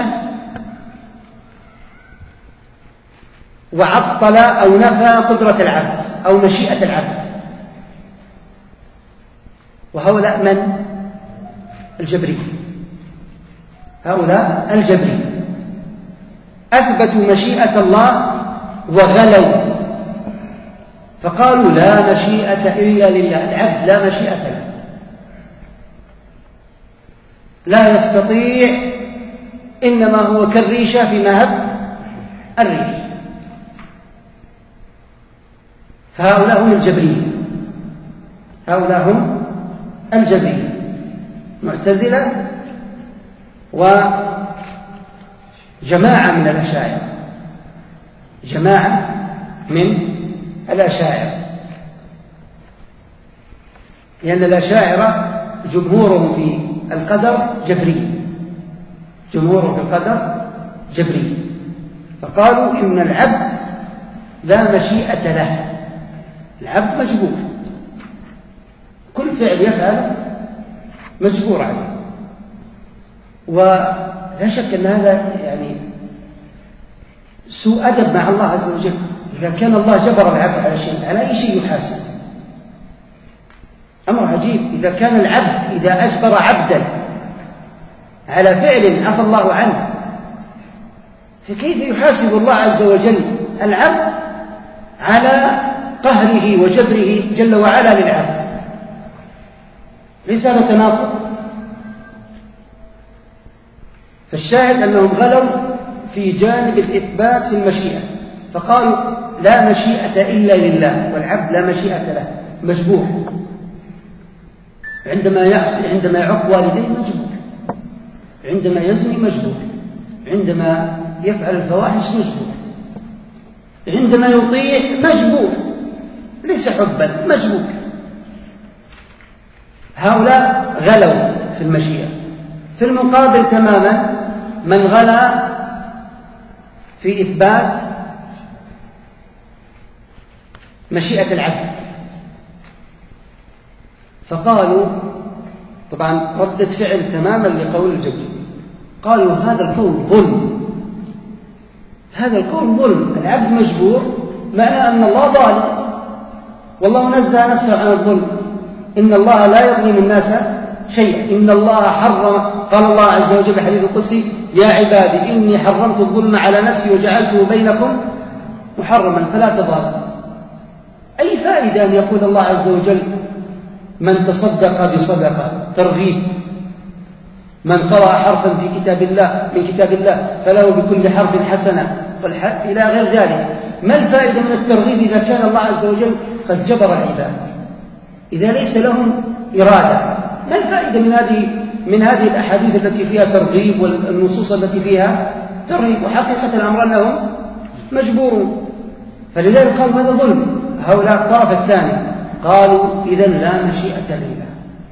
وعطل أو نفى قدرة العبد أو مشيئة العبد، وهؤلاء من؟ الجبرية. هؤلاء الجبرية أثبتوا مشيئة الله وغلوا فقالوا لا مشيئة إلا لله، العبد لا مشيئة له، لا يستطيع، إنما هو كالريشة في مهب الريح. فهؤلاء هم الجبرية هؤلاء هم الجبرية معتزلة وجماعة من الأشاعرة جماعة من الأشاعرة لأن الأشاعرة جمهورهم في القدر جبري جمهورهم في القدر جبري فقالوا إن العبد لا مشيئة له، العبد مجبور، كل فعل يفعل مجبور عليه. ولا شك أن هذا يعني سوء أدب مع الله عز وجل. إذا كان الله جبر العبد على شيء على أي شيء يحاسب، أمر عجيب. إذا كان العبد إذا أجبر عبدا على فعل عفى الله عنه فكيف يحاسب الله عز وجل العبد على قهره وجبره جل وعلا للعبد؟ ليس هذا تناقض؟ فالشاهد أنهم غلوا في جانب الإثبات في المشيئة، فقالوا لا مشيئة إلا لله، والعبد لا مشيئة له، مجبور. عندما يعصي عندما يعق والديه مجبور، عندما يزني مجبور، عندما يفعل الفواحش مجبور، عندما يطيع مجبور، ليس حبا، مجبور. هؤلاء غلوا في المشيئة. في المقابل تماما من غلا في إثبات مشيئة العبد، فقالوا طبعا ردة فعل تماما لقول الجبري، قالوا هذا القول ظلم، هذا القول ظلم، العبد مجبور معنى أن الله ظالم، والله نزه نفسه عن الظلم، إن الله لا يظلم الناس شيئا، إن الله حرم، قال الله عز وجل حديث القدسي يا عبادي إني حرمت الظلم على نفسي وجعلته بينكم محرما فلا تظالموا. أي فائدة أن يقول الله عز وجل من تصدق بصدقة ترغيب، من قرأ حرفا في كتاب الله من كتاب الله فله بكل حرف حسنة إلى غير ذلك. ما الفائدة من الترغيب إذا كان الله عز وجل قد جبر العباد، إذا ليس لهم إرادة؟ ما الفائدة من هذه من هذه الأحاديث التي فيها ترغيب والنصوص التي فيها ترغيب، وحقيقة الأمر أنهم مجبورون. فلذلك قالوا هذا ظلم. هؤلاء الطرف الثاني قالوا إذن لا مشيئة لله،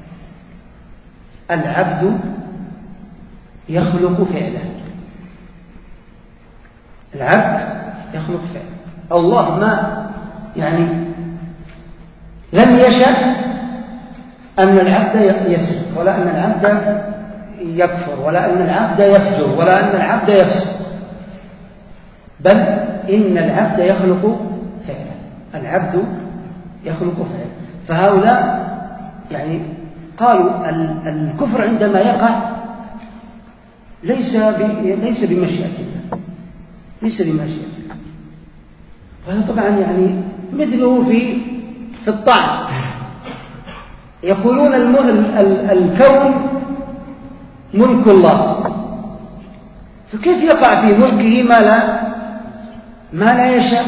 العبد يخلق فعله، العبد يخلق فعل. الله ما يعني لم يشأ أن العبد يسرق، ولا أن العبد يكفر، ولا أن العبد يفجر، ولا أن العبد يفسق، بل إن العبد يخلق فعلا. العبد يخلق فعلا. فهؤلاء يعني قالوا الكفر عندما يقع ليس ليس بمشيئة الله، ليس بمشيئة الله. وهذا طبعا يعني مثله في في الطعن. يقولون الكون ملك الله، فكيف يقع في ملكه ما لا ما لا يشاء؟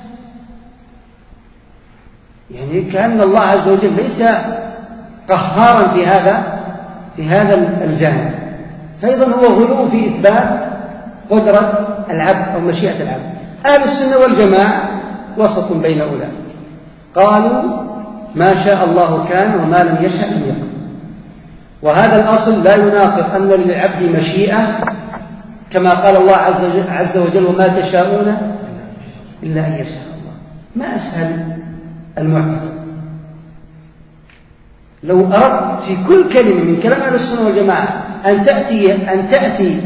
يعني كأن الله عز وجل ليس قهارا في هذا في هذا الجانب. فأيضا هو غلو في إثبات قدرة العبد أو مشيئة العبد. أهل السنة والجماعة وسط بين أولئك، قالوا ما شاء الله كان وما لم يشأ لم يكن. وهذا الأصل لا يناقض أن للعبد مشيئة، كما قال الله عز وجل وما تشاءون إلا أن يشاء الله. ما أسهل المعتقد. لو أردت في كل كلمة من كلام أهل السنة والجماعة أن تأتي أن تأتي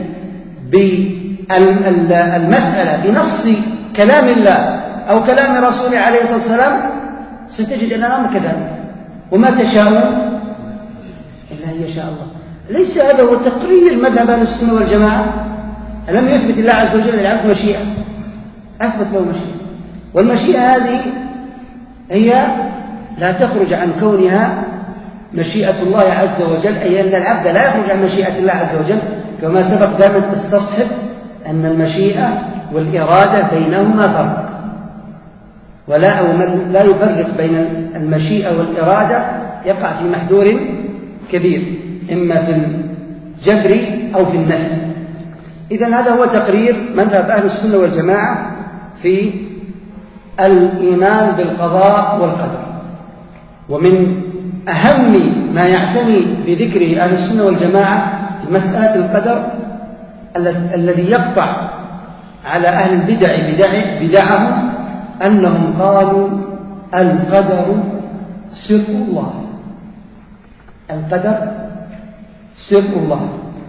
بالمسألة بنص كلام الله أو كلام رسوله عليه الصلاة والسلام ستجد أن الأمر كذلك. وما تشاءون إلا أن يشاء الله. ليس هذا هو تقرير مذهب أهل السنة والجماعة؟ ألم يثبت الله عز وجل للعبد مشيئة؟ أثبت له مشيئة، والمشيئة هذه هي لا تخرج عن كونها مشيئة الله عز وجل، أي أن العبد لا يخرج عن مشيئة الله عز وجل، كما سبق دائما تستصحب أن المشيئة والإرادة بينهما فرق، ولا أو من لا يفرق بين المشيئة والإرادة يقع في محذور كبير، إما في الجبر أو في النهي. إذن هذا هو تقرير مذهب أهل السنة والجماعة في الإيمان بالقضاء والقدر. ومن أهم ما يعتني بذكره أهل السنة والجماعة في مسألة القدر الذي يقطع على أهل البدع بدعهم أنهم قالوا القدر سر الله. القدر سر الله.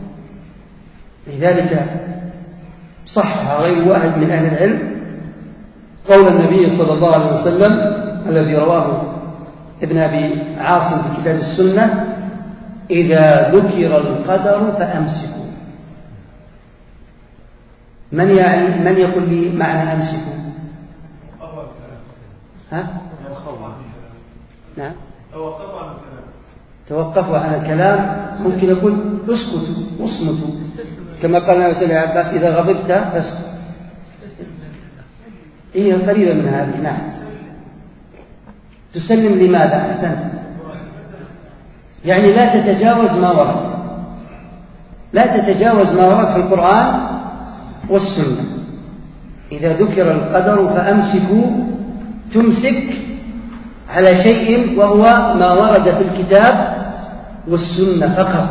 لذلك صحح غير واحد من أهل العلم قول النبي صلى الله عليه وسلم الذي رواه ابن أبي عاصم في كتاب السنة: إذا ذكر القدر فأمسكوا. من يعني من يقول لي معنى أمسكوا؟ ها؟ نعم. توقفوا عن الكلام. ممكن يقول اسكتوا واصمتوا، كما قال النبي صلى الله عليه وسلم: إذا غضبت فاسكت. هي قريبة من هذه. نعم. تسلم لماذا؟ أحسنت. يعني لا تتجاوز ما ورد، لا تتجاوز ما ورد في القرآن والسنة. إذا ذكر القدر فأمسكوا، تمسك على شيء وهو ما ورد في الكتاب والسنة فقط،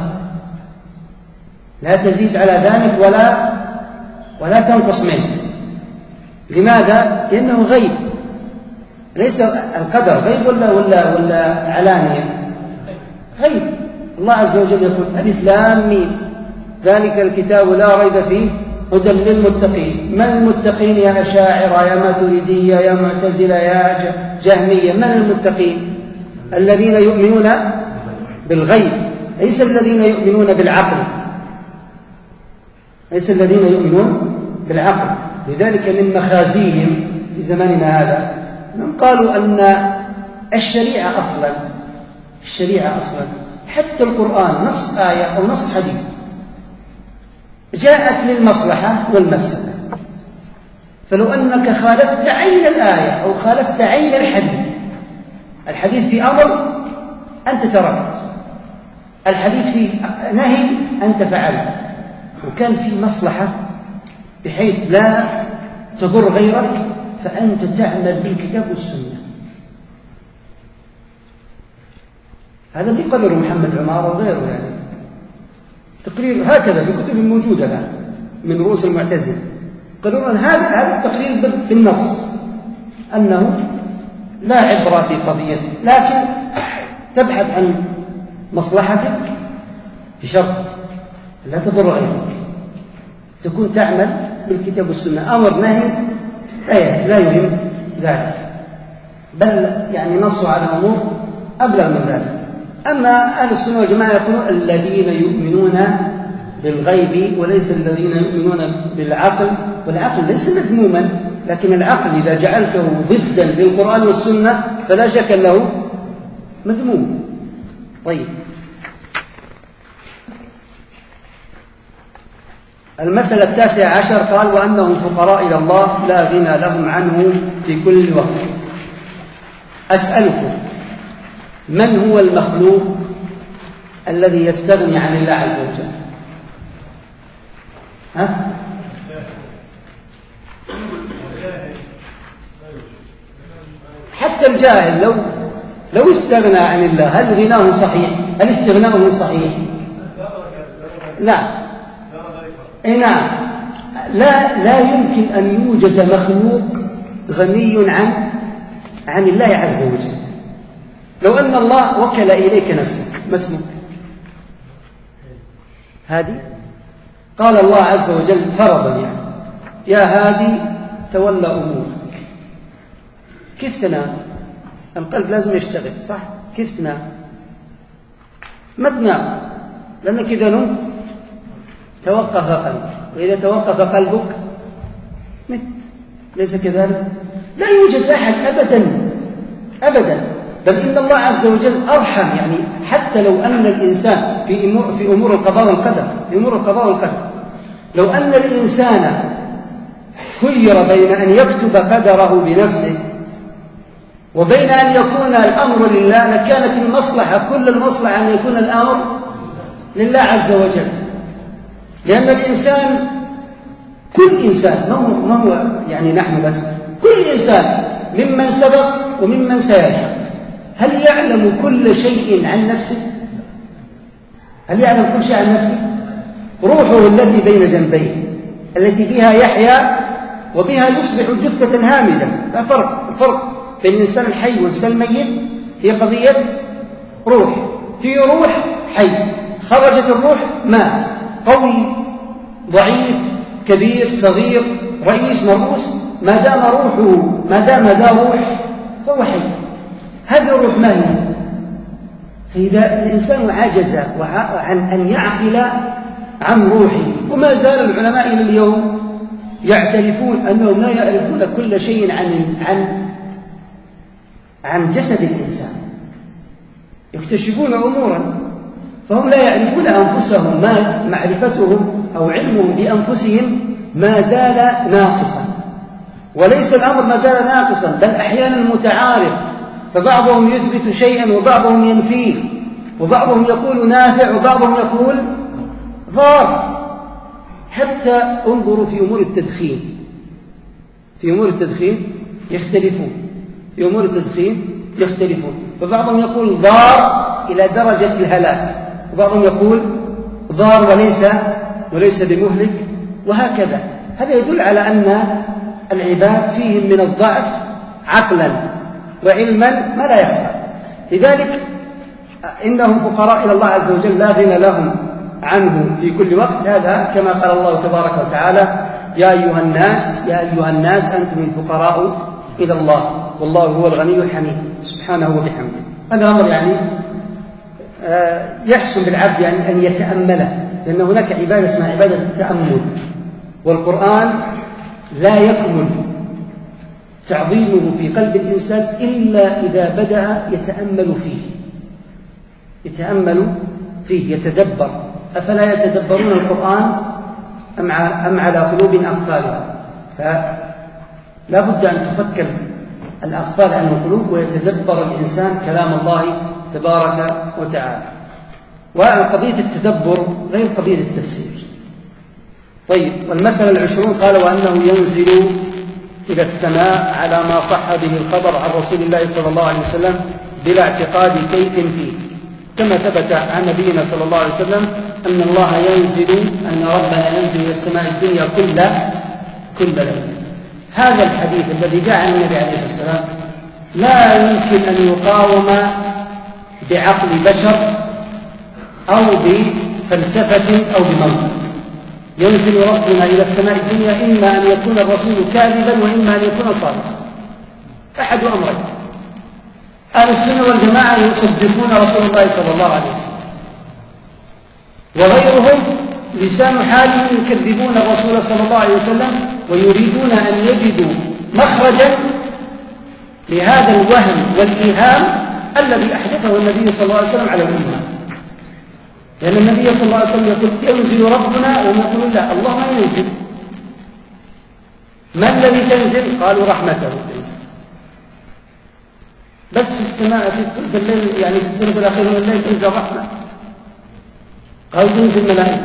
لا تزيد على ذلك ولا ولا تنقص منه. لماذا؟ لأنه غيب. ليس القدر غيب ولا ولا ولا علانية؟ غيب. الله عز وجل يقول: ألف لام ميم ذلك الكتاب لا ريب فيه هدى للمتقين. من المتقين يا أشاعرة يا ماتريدية يا معتزلة يا جهمية؟ من المتقين؟ الذين يؤمنون بالغيب، ليس الذين يؤمنون بالعقل، ليس الذين يؤمنون بالعقل. لذلك من مخازيهم في زماننا هذا أنهم قالوا أن الشريعة أصلا الشريعة أصلا حتى القرآن نص آية أو نص حديث جاءت للمصلحة والمفسدة. فلو أنك خالفت عين الآية أو خالفت عين الحديث، الحديث في أمر أنت تركت، الحديث في نهي أنت فعلت، وكان في مصلحة بحيث لا تضر غيرك، فأنت تعمل بالكتاب والسنة. هذا بيقرر محمد عمارة وغيره، يعني تقرير هكذا في كتب موجودة الآن من رؤوس المعتزلة. يقولون هذا هذا التقرير بالنص أنه لا عبرة في قضية، لكن تبحث عن مصلحتك بشرط لا تضر غيرك، تكون تعمل بالكتاب والسنة، أمر نهي لا لا يهم ذلك، بل يعني نص على أمور أبلغ من ذلك. أما أهل السنة والجماعة يقولون الذين يؤمنون بالغيب وليس الذين يؤمنون بالعقل، والعقل ليس مذموما، لكن العقل إذا جعلته ضدا للقرآن والسنة فلا شك له مذموم. طيب، المسألة التاسعة عشر قال وأنهم فقراء إلى الله لا غنى لهم عنه في كل وقت. أسألكم من هو المخلوق الذي يستغني عن الله عز وجل؟ ها؟ حتى الجاهل لو لو استغنى عن الله هل غناه صحيح؟ هل استغناؤه صحيح؟ نعم. اي نعم. لا لا يمكن أن يوجد مخلوق غني عن عن الله عز وجل. لو أن الله وكل إليك نفسك ما اسمك؟ هادي. قال الله عز وجل فرضا يعني يا هادي تولى أمورك، كيف تنام؟ القلب لازم يشتغل صح؟ كيف تنام؟ ما تنام، لأنك إذا نمت توقف قلبك، وإذا توقف قلبك مت، ليس كذلك؟ لا يوجد أحد أبدا أبدا، بل إن الله عز وجل أرحم، يعني حتى لو أن الإنسان في أمور, في أمور القضاء والقدر في أمور القضاء والقدر لو أن الإنسان خير بين أن يكتب قدره بنفسه وبين أن يكون الأمر لله لكانت المصلحة كل المصلحة أن يكون الأمر لله عز وجل، لأن الإنسان كل إنسان ما هو يعني نحن بس، كل إنسان ممن سبق وممن سيلحق هل يعلم كل شيء عن نفسه؟ هل يعلم كل شيء عن نفسه؟ روحه التي بين جنبيه التي بها يحيا وبها يصبح جثة هامدة، لا فرق. الفرق بين الإنسان الحي والإنسان الميت هي قضية روح، في روح حي، خرجت الروح مات، قوي ضعيف كبير صغير رئيس مرؤوس، ما دام روحه ما دام ذا روح فهو حي. هذه الروح ما هي؟ فإذا الإنسان عجز عن أن يعقل عن روحه، وما زال العلماء إلى اليوم يعترفون أنهم لا يعرفون كل شيء عن عن عن جسد الإنسان، يكتشفون أمورا فهم لا يعرفون أنفسهم، ما معرفتهم أو علمهم بأنفسهم ما زال ناقصا، وليس الأمر ما زال ناقصا بل أحيانا متعارض، فبعضهم يثبت شيئا وبعضهم ينفيه، وبعضهم يقول نافع وبعضهم يقول ضار. حتى انظروا في أمور التدخين، في أمور التدخين يختلفون، في أمور التدخين يختلفون، فبعضهم يقول ضار إلى درجة الهلاك، وبعضهم يقول ضار وليس وليس بمهلك، وهكذا. هذا يدل على أن العباد فيهم من الضعف عقلا وعلما ما لا يخفى. لذلك إنهم فقراء إلى الله عز وجل لا غنى لهم عنه في كل وقت، هذا كما قال الله تبارك وتعالى يا أيها الناس يا أيها الناس أنتم الفقراء إلى الله والله هو الغني الحميد سبحانه وبحمده. هذا أمر يعني يحسن بالعبد يعني أن يتأمله، لأن هناك عبادة اسمها عبادة التأمل، والقرآن لا يكمل تعظيمه في قلب الإنسان إلا إذا بدأ يتأمل فيه يتأمل فيه يتدبر. أفلا يتدبرون القرآن أم على قلوب أقفالها؟ فلا بد أن تفكر الأقفال عن القلوب ويتدبر الإنسان كلام الله تبارك وتعالى. وقضية التدبر غير قضية التفسير. طيب، والمسألة العشرون قال وأنه ينزل إلى السماء على ما صح به الخبر عن رسول الله صلى الله عليه وسلم بلا اعتقاد كيف فيه، كما ثبت عن نبينا صلى الله عليه وسلم أن الله ينزل أن ربنا ينزل إلى السماء الدنيا كل كل ليلة. هذا الحديث الذي جاء عن النبي عليه الصلاة والسلام لا يمكن أن يقاوم بعقل بشر أو بفلسفة أو بمنطق. ينزل ربنا إلى السماء الدنيا إما أن يكون الرسول كاذبا وإما أن يكون صادقا، أحد أمرين. أهل السنة والجماعة يصدقون رسول الله صلى الله عليه وسلم، وغيرهم لسان حالهم يكذبون الرسول صلى الله عليه وسلم ويريدون أن يجدوا مخرجا لهذا الوهم والإيهام الذي أحدثه النبي صلى الله عليه وسلم على الأمة. لأن النبي صلى الله عليه وسلم يقول ينزل ربنا، ونقول لا، الله ما ينزل. ما الذي تنزل؟ قالوا رحمته تنزل، بس في السماء في الليل، يعني في الثلث الأخير من الليل تنزل رحمة. قالوا تنزل ملائكة.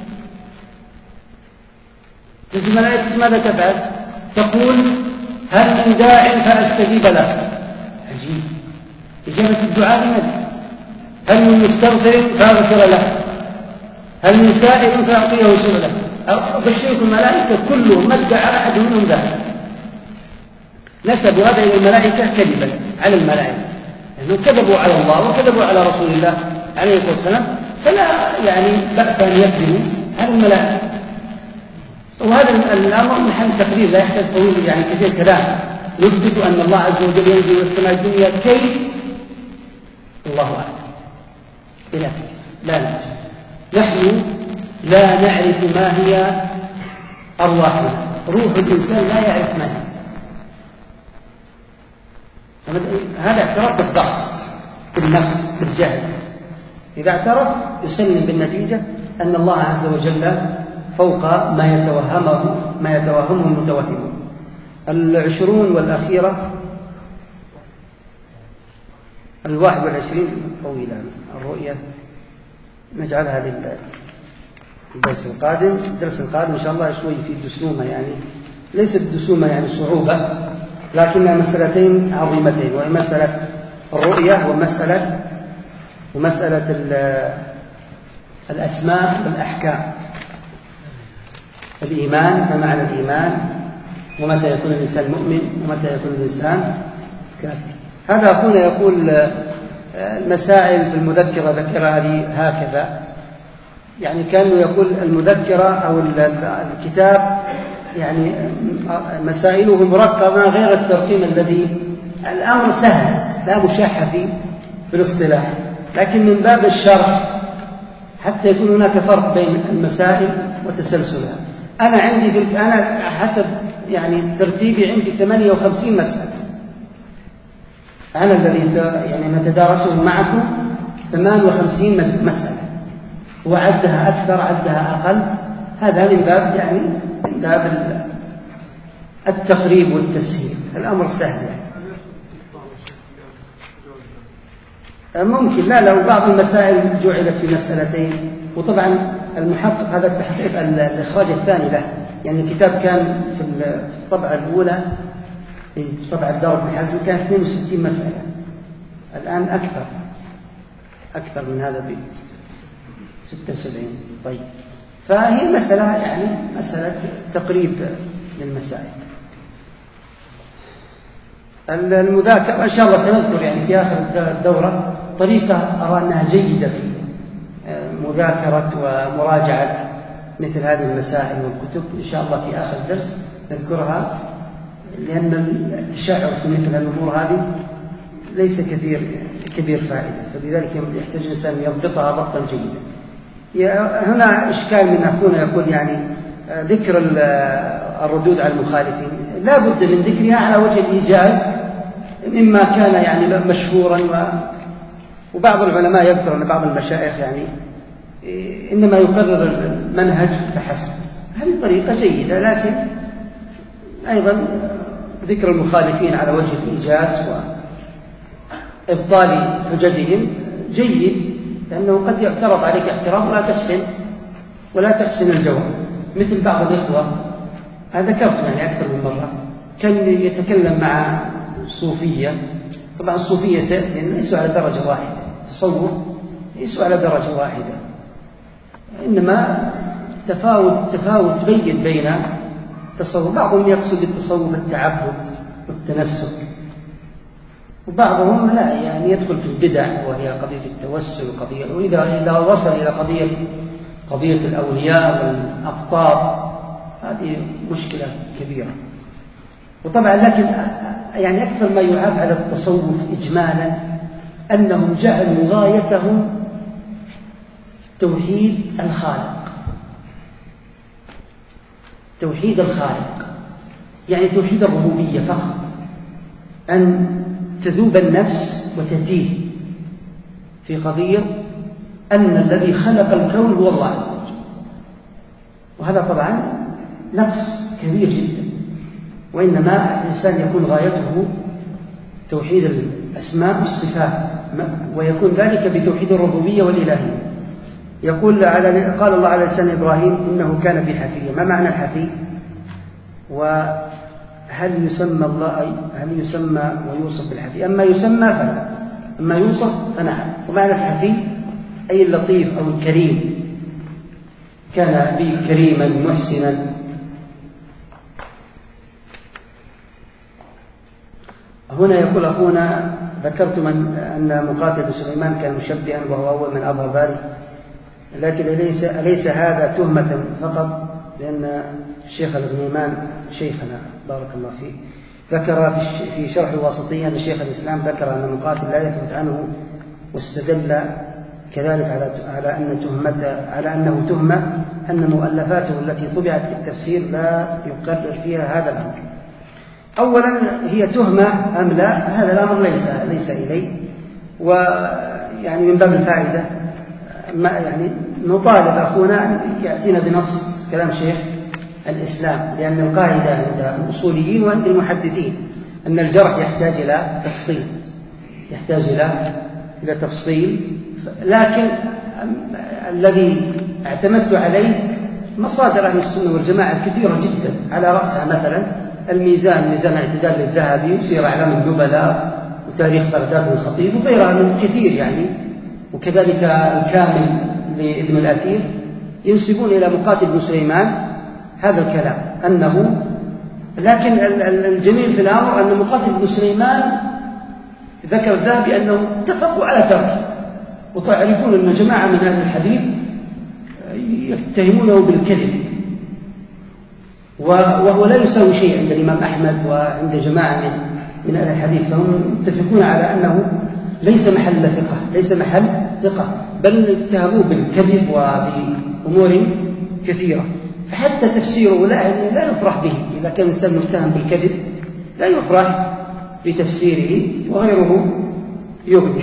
تنزل ملائكة ماذا تفعل؟ تقول هل من داع فأستجيب له. عجيب، إجابة الدعاء لمن؟ هل من مستغفر فأغفر له؟ هل من سائل فأعطيه سؤله؟ أبشركم الملائكة كلهم ما ادعى أحد منهم ذلك. نسبوا هذا إلى الملائكة كذبا على الملائكة، لأنهم كذبوا على الله وكذبوا على رسول الله عليه الصلاة والسلام، فلا يعني بأس أن يكذبوا على الملائكة. وهذا الأمر محل تقرير لا يحتاج طويل يعني كثير كلام. نثبت أن الله عز وجل ينزل إلى السماء الدنيا كيف؟ الله أعلم. لا لا لا نحن لا نعرف ما هي أرواحنا، روح الإنسان لا يعرف ما هي. هذا اعتراف بالضعف بالنفس بالجهل. إذا اعترف يسلم بالنتيجة أن الله عز وجل فوق ما يتوهمه ما يتوهمه المتوهمون. العشرون والأخيرة الواحد والعشرين طويلة الرؤية، نجعلها للدرس القادم. الدرس القادم إن شاء الله شوي في دسومة، يعني ليست دسومة يعني صعوبة، لكنها مسألتين عظيمتين، وهي مسألة الرؤية ومسألة ومسألة الأسماء والأحكام. الإيمان، ما معنى الإيمان، ومتى يكون الإنسان مؤمن ومتى يكون الإنسان كافر. هذا أخونا يقول المسائل في المذكرة ذكرها لي هكذا، يعني كأنه يقول المذكرة أو الكتاب يعني مسائله مركبة غير الترقيم الذي الأمر سهل لا مشاحة فيه في الاصطلاح، لكن من باب الشرح حتى يكون هناك فرق بين المسائل وتسلسلها. أنا عندي في أنا حسب يعني ترتيبي عندي ثمانية وخمسين مسألة، أنا الذي يعني نتدارسه معكم ثمانية وخمسين مسألة، وعدها أكثر عدها أقل. هذا من باب يعني من باب التقريب والتسهيل، الأمر سهل يعني. ممكن لا لو بعض المسائل جعلت في مسألتين، وطبعا المحقق هذا التحقيق الإخراج الثاني له، يعني الكتاب كان في الطبعة الأولى في طبعة دار ابن حزم كان اثنين وستين مسألة، الآن أكثر أكثر من هذا ب ستة وسبعين. طيب، فهي مسألة يعني مسألة تقريب للمسائل. المذاكرة إن شاء الله سنذكر يعني في آخر الدورة طريقة أرى أنها جيدة في مذاكرة ومراجعة مثل هذه المسائل والكتب، إن شاء الله في آخر الدرس نذكرها، لأن التشاعر في مثل الأمور هذه ليس كثير كبير فائدة، فلذلك يحتاج الإنسان يضبطها ضبطا جيدا. هنا إشكال من أخونا يقول يعني ذكر الردود على المخالفين لا بد من ذكرها على وجه الإيجاز مما كان يعني مشهورا، وبعض العلماء يذكر أن بعض المشايخ يعني إنما يقرر المنهج فحسب. هذه طريقة جيدة، لكن أيضا ذكر المخالفين على وجه الإيجاز وإبطال حججهم جيد، لأنه قد يعترض عليك اعتراض ولا تحسن ولا تحسن الجواب. مثل بعض الإخوة هذا ذكرت يعني أكثر من مرة، كان يتكلم مع صوفية، طبعا الصوفية سيأتي ليسوا على درجة واحدة، تصور ليسوا على درجة واحدة، إنما تفاوت تفاوت بين بين التصوف. بعضهم يقصد بالتصوف التعبد والتنسك، وبعضهم لا يعني يدخل في البدع وهي قضية التوسل وقضية، وإذا إذا وصل إلى قضية قضية الأولياء والأقطاب هذه مشكلة كبيرة. وطبعا لكن يعني أكثر ما يعاب على التصوف إجمالا أنهم جعلوا غايتهم توحيد الخالق، توحيد الخالق يعني توحيد الربوبية فقط، أن تذوب النفس وتتيه في قضية أن الذي خلق الكون هو الله عز وجل. وهذا طبعا نقص كبير جدا، وإنما الإنسان يكون غايته توحيد الأسماء والصفات، ويكون ذلك بتوحيد الربوبية والإلهية. يقول على قال الله على لسان إبراهيم إنه كان بي حفيا. ما معنى الحفي؟ وهل يسمى الله هل يسمى ويوصف بالحفي؟ أما يسمى فلا، أما يوصف فنعم. ومعنى الحفي أي اللطيف أو الكريم، كان بي كريما محسنا. هنا يقول أخونا ذكرت من أن مقاتل بن سليمان كان مشبها وهو أول من أظهر ذلك، لكن أليس, أليس هذا تهمة فقط؟ لأن الشيخ الغنيمان شيخنا بارك الله فيه ذكر في شرح الواسطية أن شيخ الإسلام ذكر أن المقاتل لا يثبت عنه، واستدل كذلك على على أن تهمته على أنه تهمة أن مؤلفاته التي طبعت في التفسير لا يقرر فيها هذا الأمر. أولا هي تهمة أم لا؟ هذا الأمر ليس ليس إلي، ويعني من باب الفائدة ما يعني نطالب أخونا أن يأتينا بنص كلام شيخ الإسلام، لأن القاعدة عند الأصوليين وعند المحدثين أن الجرح يحتاج إلى تفصيل، يحتاج إلى إلى تفصيل. لكن الذي اعتمدت عليه مصادر أهل السنة والجماعة كثيرة جدا، على رأسها مثلا الميزان، ميزان الاعتدال للذهبي، وسير أعلام النبلاء، وتاريخ بغداد الخطيب، وغيرها من كثير يعني، وكذلك الكامل لابن الأثير، ينسبون إلى مقاتل بن سليمان هذا الكلام أنه. لكن الجميل في الأمر أن مقاتل بن سليمان ذكر الذهبي أنه اتفقوا على تركه، وتعرفون أن جماعة من أهل الحديث يتهمونه بالكذب، وهو لا يساوي شيء عند الإمام أحمد وعند جماعة من من أهل الحديث، فهم متفقون على أنه ليس محل ثقة، ليس محل ثقة، بل اتهموه بالكذب وبأمور كثيرة. فحتى تفسيره لا لا يفرح به، إذا كان الإنسان متهم بالكذب لا يفرح بتفسيره، وغيره يغني.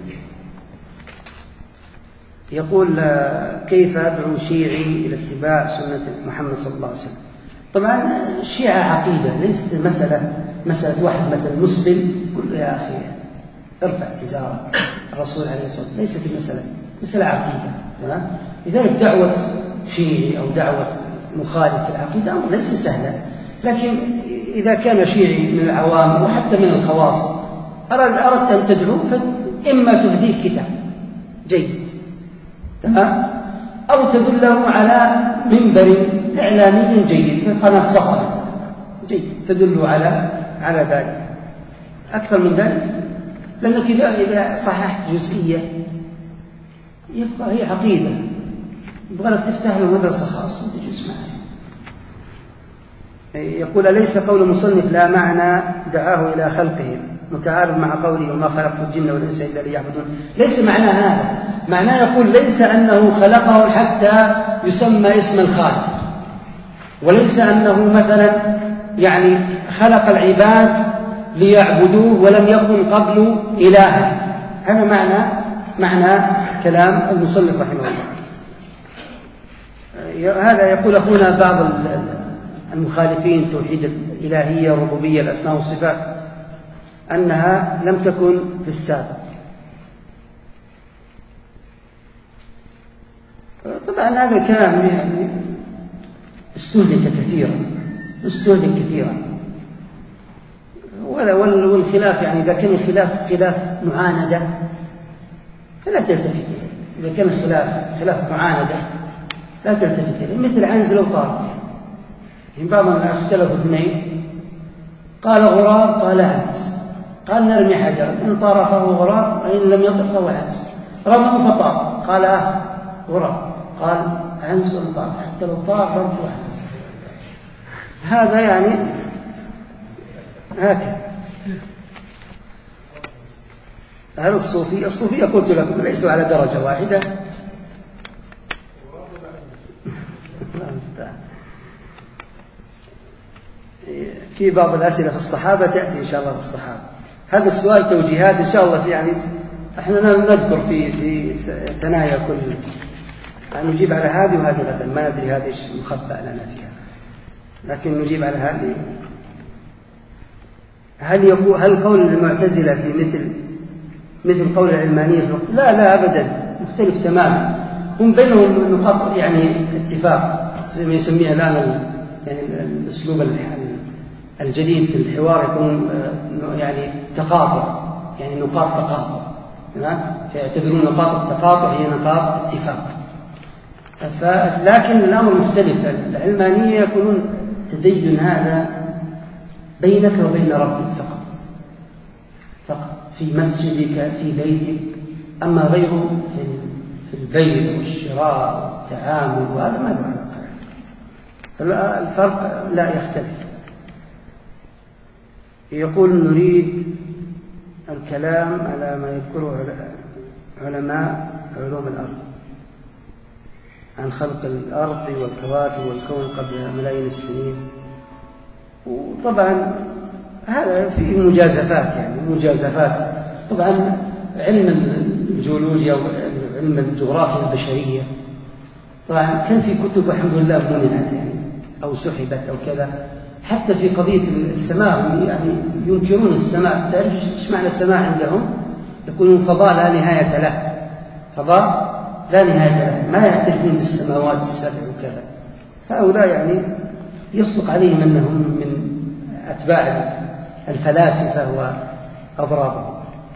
يقول كيف أدعو شيعي إلى اتباع سنة محمد صلى الله عليه وسلم؟ طبعا الشيعة عقيدة، ليست مسألة مسألة واحد مثلا مسلم كل يا أخي ارفع إزارك الرسول عليه الصلاة والسلام، ليست المسألة مسألة عقيدة. تمام؟ لذلك دعوة شيعي أو دعوة مخالف في العقيدة أمر ليس سهلا، لكن إذا كان شيعي من العوام وحتى من الخواص أردت أن تدعو، فإما تهديه كتاب جيد، تمام، أو تدله على منبر إعلامي جيد في قناة صفا جيد تدل على على ذلك. أكثر من ذلك، لأنك إذا إذا صححت جزئية يبقى هي عقيدة، يبغى لك تفتح له مدرسة خاصة بجزء معها. يقول أليس قول المصنف لا معنى دعاه إلى خلقه متعارض مع قوله وما خلقت الجن والإنس إلا ليعبدون؟ ليس معنى هذا، معناه يقول ليس أنه خلقه حتى يسمى اسم الخالق، وليس أنه مثلا يعني خلق العباد ليعبدوه ولم يكن قبل إلها. هذا معنى معنى كلام المصنف رحمه الله. هذا يقول أخونا بعض المخالفين توحيد الإلهية والربوبية الأسماء والصفات أنها لم تكن في السابق. طبعا هذا الكلام يعني استهلك كثيرا استهلك كثيرا والخلاف يعني إذا كان الخلاف خلاف معاندة فلا تلتفت إليه، إذا كان الخلاف خلاف معاندة لا تلتفت إليه، مثل عنز لو طارت بعضهم اختلفوا اثنين، قال غراب قال عنز، قال نرمي حجرا إن طار فهو غراب وإن لم يطر فهو عنز، رموا فطار قال آه غراب، قال عنز وإن طار حتى لو طار برضو عنز. هذا يعني هكذا. هل الصوفي الصوفية قلت لكم ليسوا على درجة واحدة. في بعض الأسئلة في الصحابة تأتي إن شاء الله في الصحابة. هذا السؤال توجيهات إن شاء الله، يعني إحنا نذكر في في ثنايا كل يعني نجيب على هذه وهذه غدا، ما ندري هذه إيش مخبأ لنا فيها، لكن نجيب على هذه. هل يقول هل قول المعتزلة في مثل مثل قول العلمانية؟ لا لا أبدا، مختلف تماما. هم بينهم نقاط يعني اتفاق، زي ما يسميها الآن يعني الأسلوب الجديد في الحوار يكون يعني تقاطع، يعني نقاط تقاطع، تمام؟ فيعتبرون نقاط التقاطع هي نقاط اتفاق. لكن الأمر مختلف. العلمانية يقولون تدين هذا بينك وبين ربك فقط فقط، في مسجدك في بيتك، أما غيره في البيع والشراء والتعامل وهذا ما له علاقة. الفرق لا يختلف. يقول نريد الكلام على ما يذكره علماء علوم الأرض عن خلق الأرض والكواكب والكون قبل ملايين السنين. وطبعا هذا فيه مجازفات، يعني مجازفات. طبعا علم الجيولوجيا وعلم الجغرافيا البشرية طبعا كان في كتب والحمد لله منعت يعني أو سحبت أو كذا. حتى في قضية السماء يعني ينكرون السماء. تعرف ايش معنى السماء عندهم؟ يقولون فضاء لا نهاية له، فضاء لا نهاية له، ما يعترفون بالسماوات السبع وكذا. هؤلاء يعني يصدق عليهم أنهم من أتباع الفلاسفة وأضرابهم.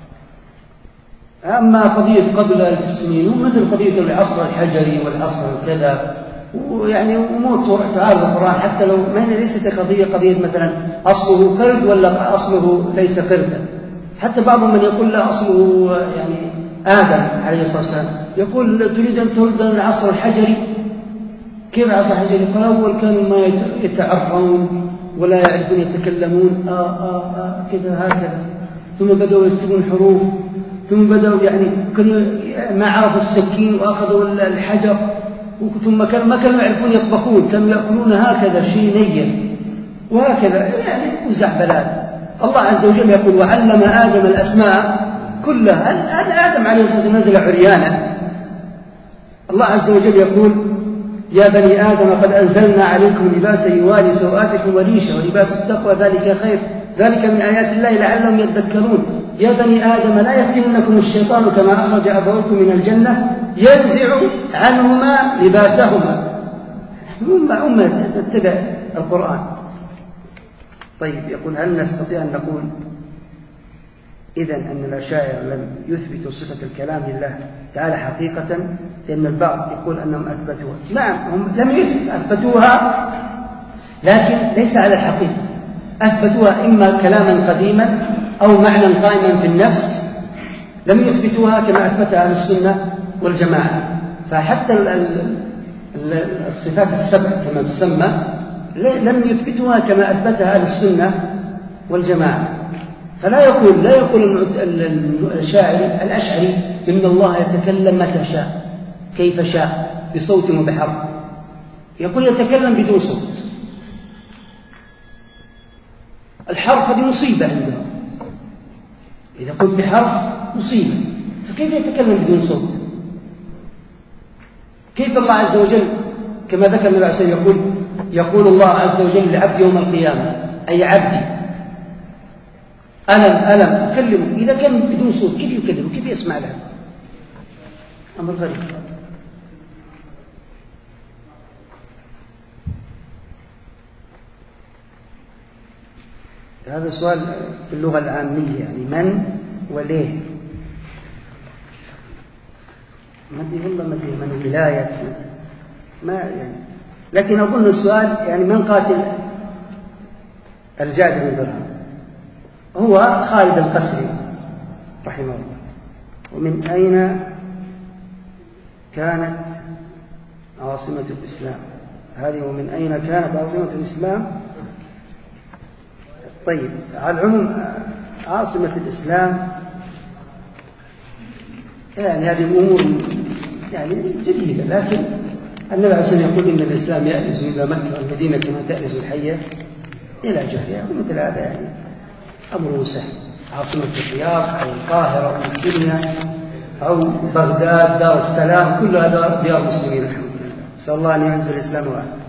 أما قضية قبل ألف سنين مثل قضية العصر الحجري والعصر وكذا، ويعني أمور تعارض القرآن، حتى لو ما هي ليست قضية قضية مثلا أصله قرد ولا أصله ليس قردا. حتى بعضهم من يقول لا أصله يعني آدم عليه الصلاة والسلام، يقول تريد أن تولد العصر الحجري. كيف عصر الحجري؟ قال أول كانوا ما يتعرفون ولا يعرفون يتكلمون آه آه آه كذا هكذا، ثم بدأوا يكتبون حروف، ثم بدأوا يعني كانوا ما عرفوا السكين وأخذوا الحجر، ثم كانوا ما كانوا يعرفون يطبخون، كانوا يأكلون هكذا شيء نيا وهكذا يعني وزعبلات. الله عز وجل يقول وعلم آدم الأسماء كلها. هذا آدم عليه الصلاة والسلام نزل عريانا. الله عز وجل يقول يا بني آدم قد أنزلنا عليكم لباسا يواري سوآتكم وريشا ولباس التقوى ذلك خير ذلك من آيات الله لعلهم يذكرون. يا بني آدم لا يفتننكم الشيطان كما أخرج أبويكم من الجنة ينزع عنهما لباسهما. أمة أمة نتبع القرآن. طيب يقول هل نستطيع أن نقول إذن أن الأشاعرة لم يثبتوا صفة الكلام لله تعالى حقيقة؟ لأن البعض يقول أنهم أثبتوها. نعم هم لم أثبتوها لكن ليس على الحقيقة. أثبتوها إما كلاما قديما أو معنى قائما في النفس، لم يثبتوها كما أثبتها أهل السنة والجماعة. فحتى الصفات السبع كما تسمى لم يثبتوها كما أثبتها أهل السنة والجماعة. فلا يقول لا يقول الشاعر الأشعري إن الله يتكلم متى شاء كيف شاء بصوت وبحرف. يقول يتكلم بدون صوت. الحرف هذه مصيبة عندهم، إذا قلت بحرف مصيبة، فكيف يتكلم بدون صوت؟ كيف الله عز وجل كما ذكر النبي عليه الصلاة والسلام يقول يقول الله عز وجل لعبد يوم القيامة أي عبدي ألم ألم أكلمه. إذا كان بدون صوت كيف يكلمه؟ كيف يسمع العبد؟ أمر غريب. هذا سؤال باللغة العامية يعني من وليه. ما أدري والله ما أدري من ولاية ما يعني لكن أظن السؤال يعني من قاتل الجعد بن درهم؟ هو خالد القسري رحمه الله. ومن أين كانت عاصمة الإسلام؟ هذه ومن أين كانت عاصمة الإسلام؟ طيب، على العموم عاصمة الإسلام يعني هذه الأمور يعني جديدة، لكن النبي عليه الصلاة والسلام يقول إن الإسلام يألز إلى مكة والمدينة كما تألز الحية إلى جهرها، ومثل هذا يعني أمره سهل. عاصمة الرياض أو القاهرة أو الدنيا أو بغداد دار السلام كلها ديار مسلمين الحمد لله. نسأل الله أن يعز الإسلام وأهله.